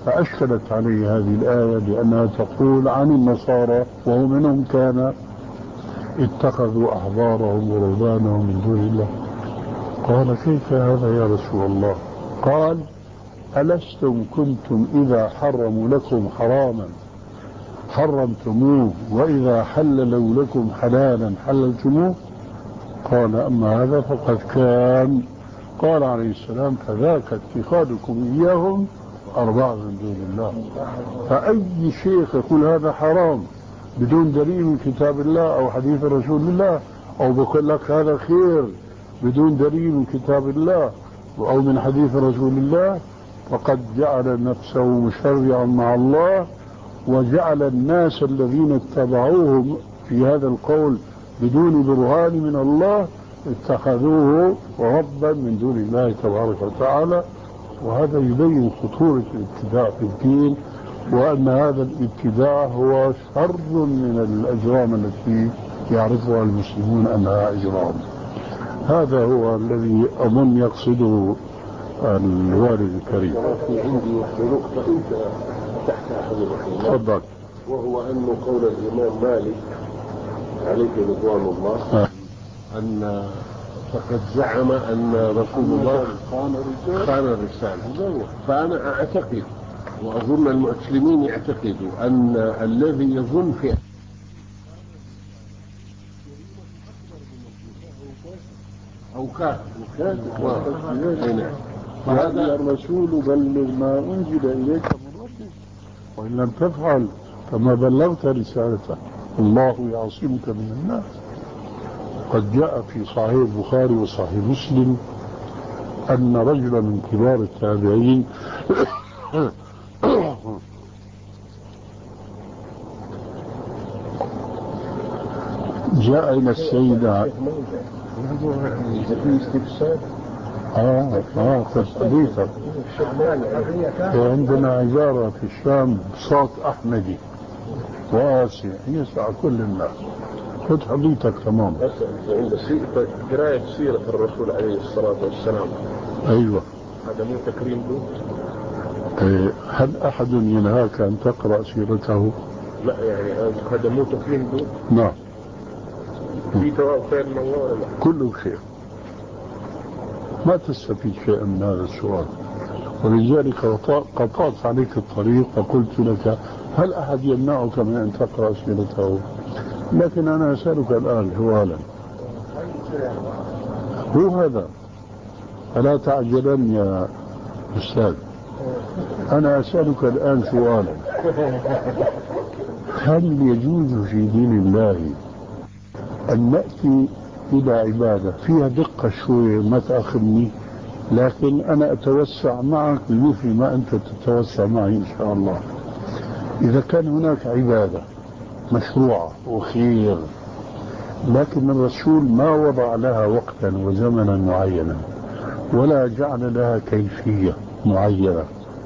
فأشكلت علي هذه الآية لأنها تقول عن النصارى وهم منهم كان اتخذوا أحبارهم ورهبانهم من دون الله. قال كيف هذا يا رسول الله؟ قال ألستم كنتم إذا حرموا لكم حراما حرمتموه وإذا حللوا لكم حلالا حللتموه؟ قال أما هذا فقد كان. قال عليه السلام فذاك اتخاذكم إياهم أربعة من دون الله. فأي شيخ يقول هذا حرام بدون دليل من كتاب الله أو حديث رسول الله، أو بقول لك هذا خير بدون دليل من كتاب الله أو من حديث رسول الله، فقد جعل نفسه مشرعا مع الله، وجعل الناس الذين اتبعوه في هذا القول بدون برهان من الله اتخذوه ربا من دون الله تبارك وتعالى. وهذا يبين خطورة الابتداع في الدين، وأن هذا الابتداع هو شر من الأجرام التي يعرفها المسلمون أنها أجرام. هذا هو الذي أظن يقصده الوالد الكريم. في عندي نقطة أنت تحتها حضرتك. تفضل. وهو أن قول الإمام مالك عليه رضوان الله آه. أن فقد زعم أن رسول الله خان الرسالة. فأنا أعتقد وأظن المسلمين يعتقدوا أن الذي يظن في أو كافر فهذا الرسول بلغ ما أنزل إليك من ربك وإن لم تفعل فما بلغت رسالته الله يعصمك من الناس. قد جاء في صحيح البخاري وصحيح مسلم أن رجلا من كبار التابعين جاء إلى السيدة اه اه تصديقك. عندنا عبارة في الشام بساط أحمدي واسع يسع كل الناس. خذ حديثك تمام. عند قراءة سيرة الرسول عليه الصلاة والسلام. أيوة. هذا مو تكريم له؟ إيه هل أحد ينهاك أن تقرأ سيرته؟ لا يعني هذا مو تكريم له؟ نعم. في ثواب خير من الله ولا لا؟ كله خير. ما تستفيد شيئا من هذا السؤال، ولذلك قطعت عليك الطريق وقلت لك هل أحد يمنعك من أن تقرأ سيرته؟ لكن أنا أسألك الآن سؤالا، هو هذا فلا تعجلن يا أستاذ. أنا أسألك الآن سؤالا، هل يجوز في دين الله أن نأتي إلى عبادة فيها دقة شوية ما تأخذني، لكن أنا أتوسع معك بمثل ما أنت تتوسع معي إن شاء الله. إذا كان هناك عبادة مشروعة وخير لكن الرسول ما وضع لها وقتا وزمنا معينا ولا جعل لها كيفية معينة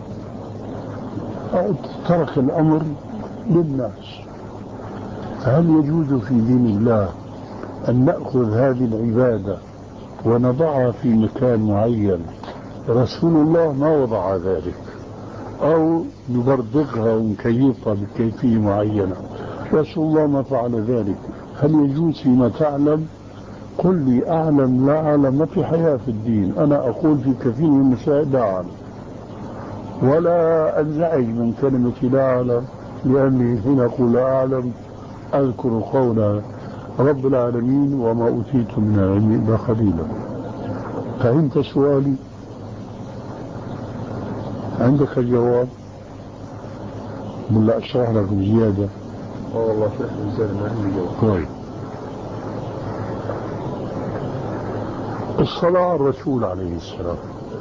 أو ترك الأمر للناس، هل يجوز في دين الله أن نأخذ هذه العبادة ونضعها في مكان معين رسول الله ما وضع ذلك، أو نبردقها ونكيفها بكيفية معينة رسول الله ما فعل ذلك؟ هل يجوز فيما تعلم؟ قل لي أعلم لا أعلم، ما في حياة في الدين. أنا أقول في كثير من المسائل لا أعلم ولا أنزعج من كلمة لا أعلم، لأني حين أقول لا أعلم أذكر قول رب العالمين وما أوتيت من العلم إلا قليلا. فهمت سؤالي؟ عندك الجواب ولا أشرح لك بزيادة؟ والله شرح بزيادة ما عندي جواب. طيب، الصلاة على الرسول عليه السلام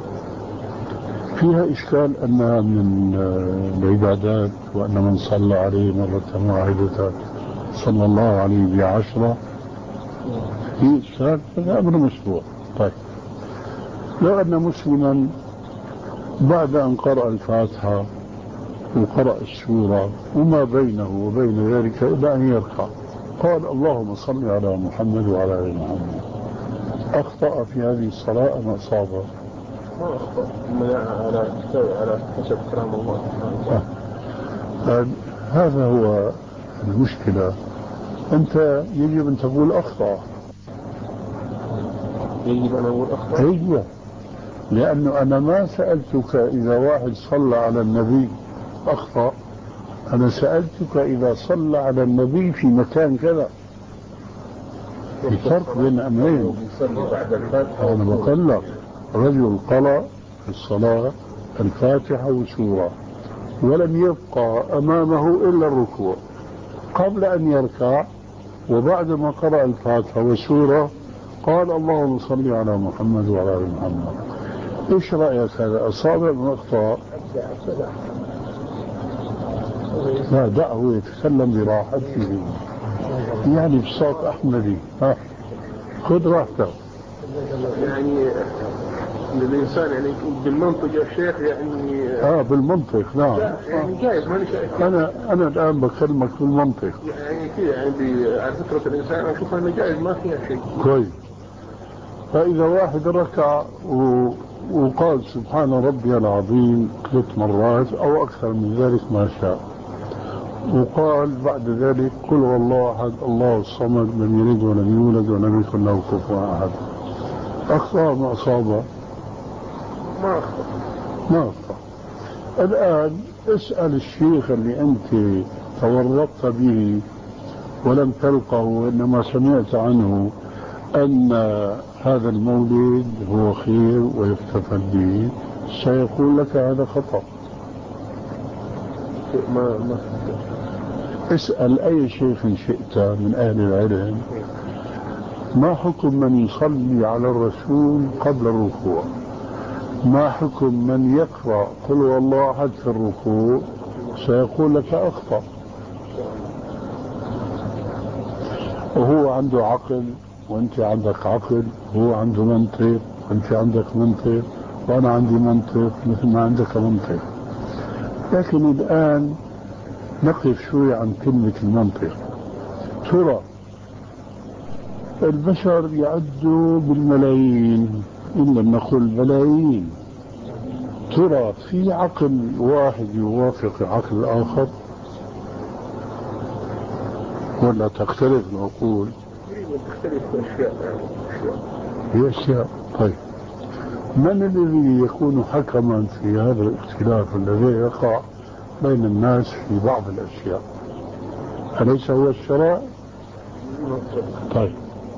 فيها إشكال أنها من العبادات، وأن من صلى عليه مرة واحدة صلى الله عليه بعشرة في إشكال، هذا أمر مشروع. طيب، لو أن مسلما بعد أن قرأ الفاتحة وقرأ السورة وما بينه وبين ذلك إلى أن يركع قال اللهم صل على محمد وعلى آل محمد، أخطأ في هذه الصلاة أم أصاب؟ ما أخطأ على على حسب كلام الله سبحانه. هذا هو المشكلة. أنت يجب أن تقول أخطأ. يجب أن أقول أخطأ؟ أيوة، لأنه أنا ما سألتك إذا واحد صلى على النبي أخطأ، أنا سألتك إذا صلى على النبي في مكان كذا. في فرق بين أمرين. أنا بقول لك رجل قرأ في الصلاة الفاتحة وسورة ولم يبقى أمامه إلا الركوع قبل أن يركع، وبعد ما قرأ الفاتحة وسورة قال اللهم صل على محمد وعلى آل محمد. إيش رأيك؟ هذا أصابع من أخطاء؟ لا، دعه يتكلم براحته، يعني بصوت أحمدي. ها، خذ راحتك. يعني الإنسان يعني بالمنطق يا شيخ، يعني اه بالمنطق. نعم يعني جايز، ماني شايف. انا انا الان بكلمك بالمنطق يعني كذا، يعني على فكرة الإنسان أشوف أنه جايز ما فيها شيء. كويس. فإذا واحد ركع و... وقال سبحان ربي العظيم ثلاث مرات أو أكثر من ذلك ما شاء، وقال بعد ذلك قل هو الله أحد الله الصمد لم يلد ولم يولد ولم يكن له كفوا أحد، أخطأ ما أصابه؟ ما أخطأ. ما أخطأ. الآن اسأل الشيخ اللي أنت تورطت به ولم تلقه وإنما سمعت عنه أن هذا المولد هو خير ويحتفل به، سيقول لك هذا خطأ. ما ما اسأل أي شيخ شئت من أهل العلم ما حكم من يصلي على الرسول قبل الركوع، ما حكم من يقرأ قل هو الله أحد في الركوع، سيقول لك أخطأ. وهو عنده عقل وانت عندك عقل، هو عنده منطق وانت عندك منطق، وانا عندي منطق مثل ما عندك منطق. لكن الان نقف شوي عن كلمة المنطق. ترى البشر يعدوا بالملايين إن لم نقل بلايين، ترى في عقل واحد يوافق عقل آخر ولا تختلف العقول؟ تختلف أشياء هي أشياء. طيب من الذي يكون حكما في هذا الاختلاف الذي يقع بين الناس في بعض الأشياء؟ أليس هو الشرع؟ طيب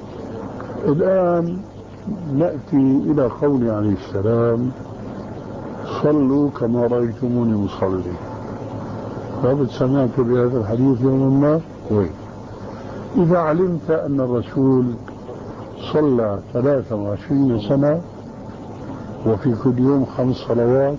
الآن نأتي إلى قول عليه السلام صلوا كما رأيتموني أصلي. فقد سمعت بهذا الحديث يوما ما. كويس. إذا علمت أن الرسول صلى ثلاثة وعشرين سنة وفي كل يوم خمس صلوات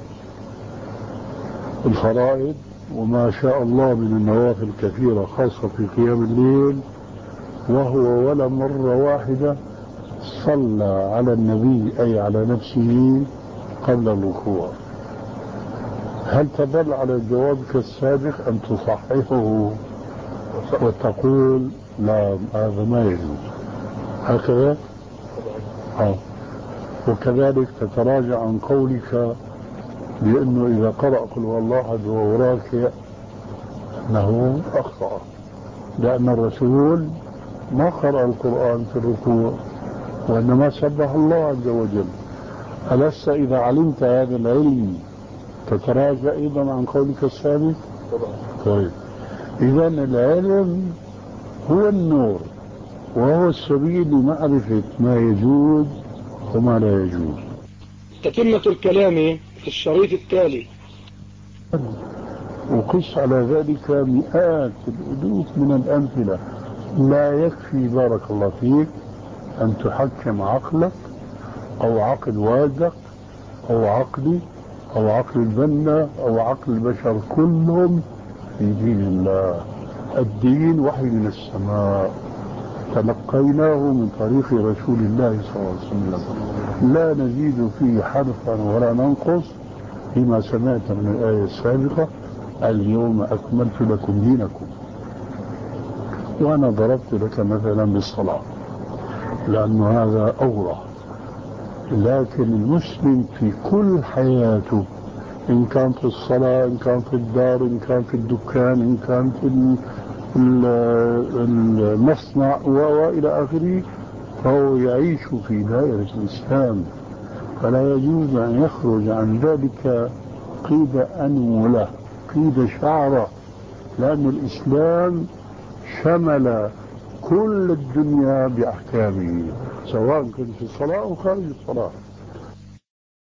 الفرائض وما شاء الله من النوافل كثيرة خاصة في قيام الليل، وهو ولا مرة واحدة صلى على النبي أي على نفسه قبل الركوع، هل تظل على جوابك السابق أن تصححه وتقول لا هذا ما يجوز هكذا؟ آه. وكذلك تتراجع عن قولك بأنه إذا قرأ قل هو الله أحد وهو راكع أنه أخطأ، لأن الرسول ما قرأ القرآن في الركوع وإنما سبح الله عز وجل. ألست إذا علمت هذا العلم تتراجع أيضا عن قولك السابق؟ طيب إذا العلم هو النور وهو السبيل لمعرفة ما يجوز وما لا يجوز. تتمة الكلام في الشريط التالي. وقس على ذلك مئات الألوف من الأمثلة. لا يكفي بارك الله فيك أن تحكم عقلك أو عقل والدك أو عقلي أو عقل البنا أو عقل البشر كلهم في دين الله. الدين وحي من السماء تلقيناه من طريق رسول الله صلى الله عليه وسلم، لا نزيد فيه حرفا ولا ننقص فيما سمعت من الآية السابقة اليوم أكملت لكم دينكم. وأنا ضربت لك مثلا بالصلاة لأن هذا أوضح. لكن المسلم في كل حياته، إن كان في الصلاة، إن كان في الدار، إن كان في الدكان، إن كان في المصنع وإلى آخره، فهو يعيش في دائرة الإسلام، فلا يجوز أن يخرج عن ذلك قيد أنملة، قيد شعرة، لأن الإسلام شمل كل الدنيا بأحكامه، سواء كان في الصلاة أو خارج الصلاة.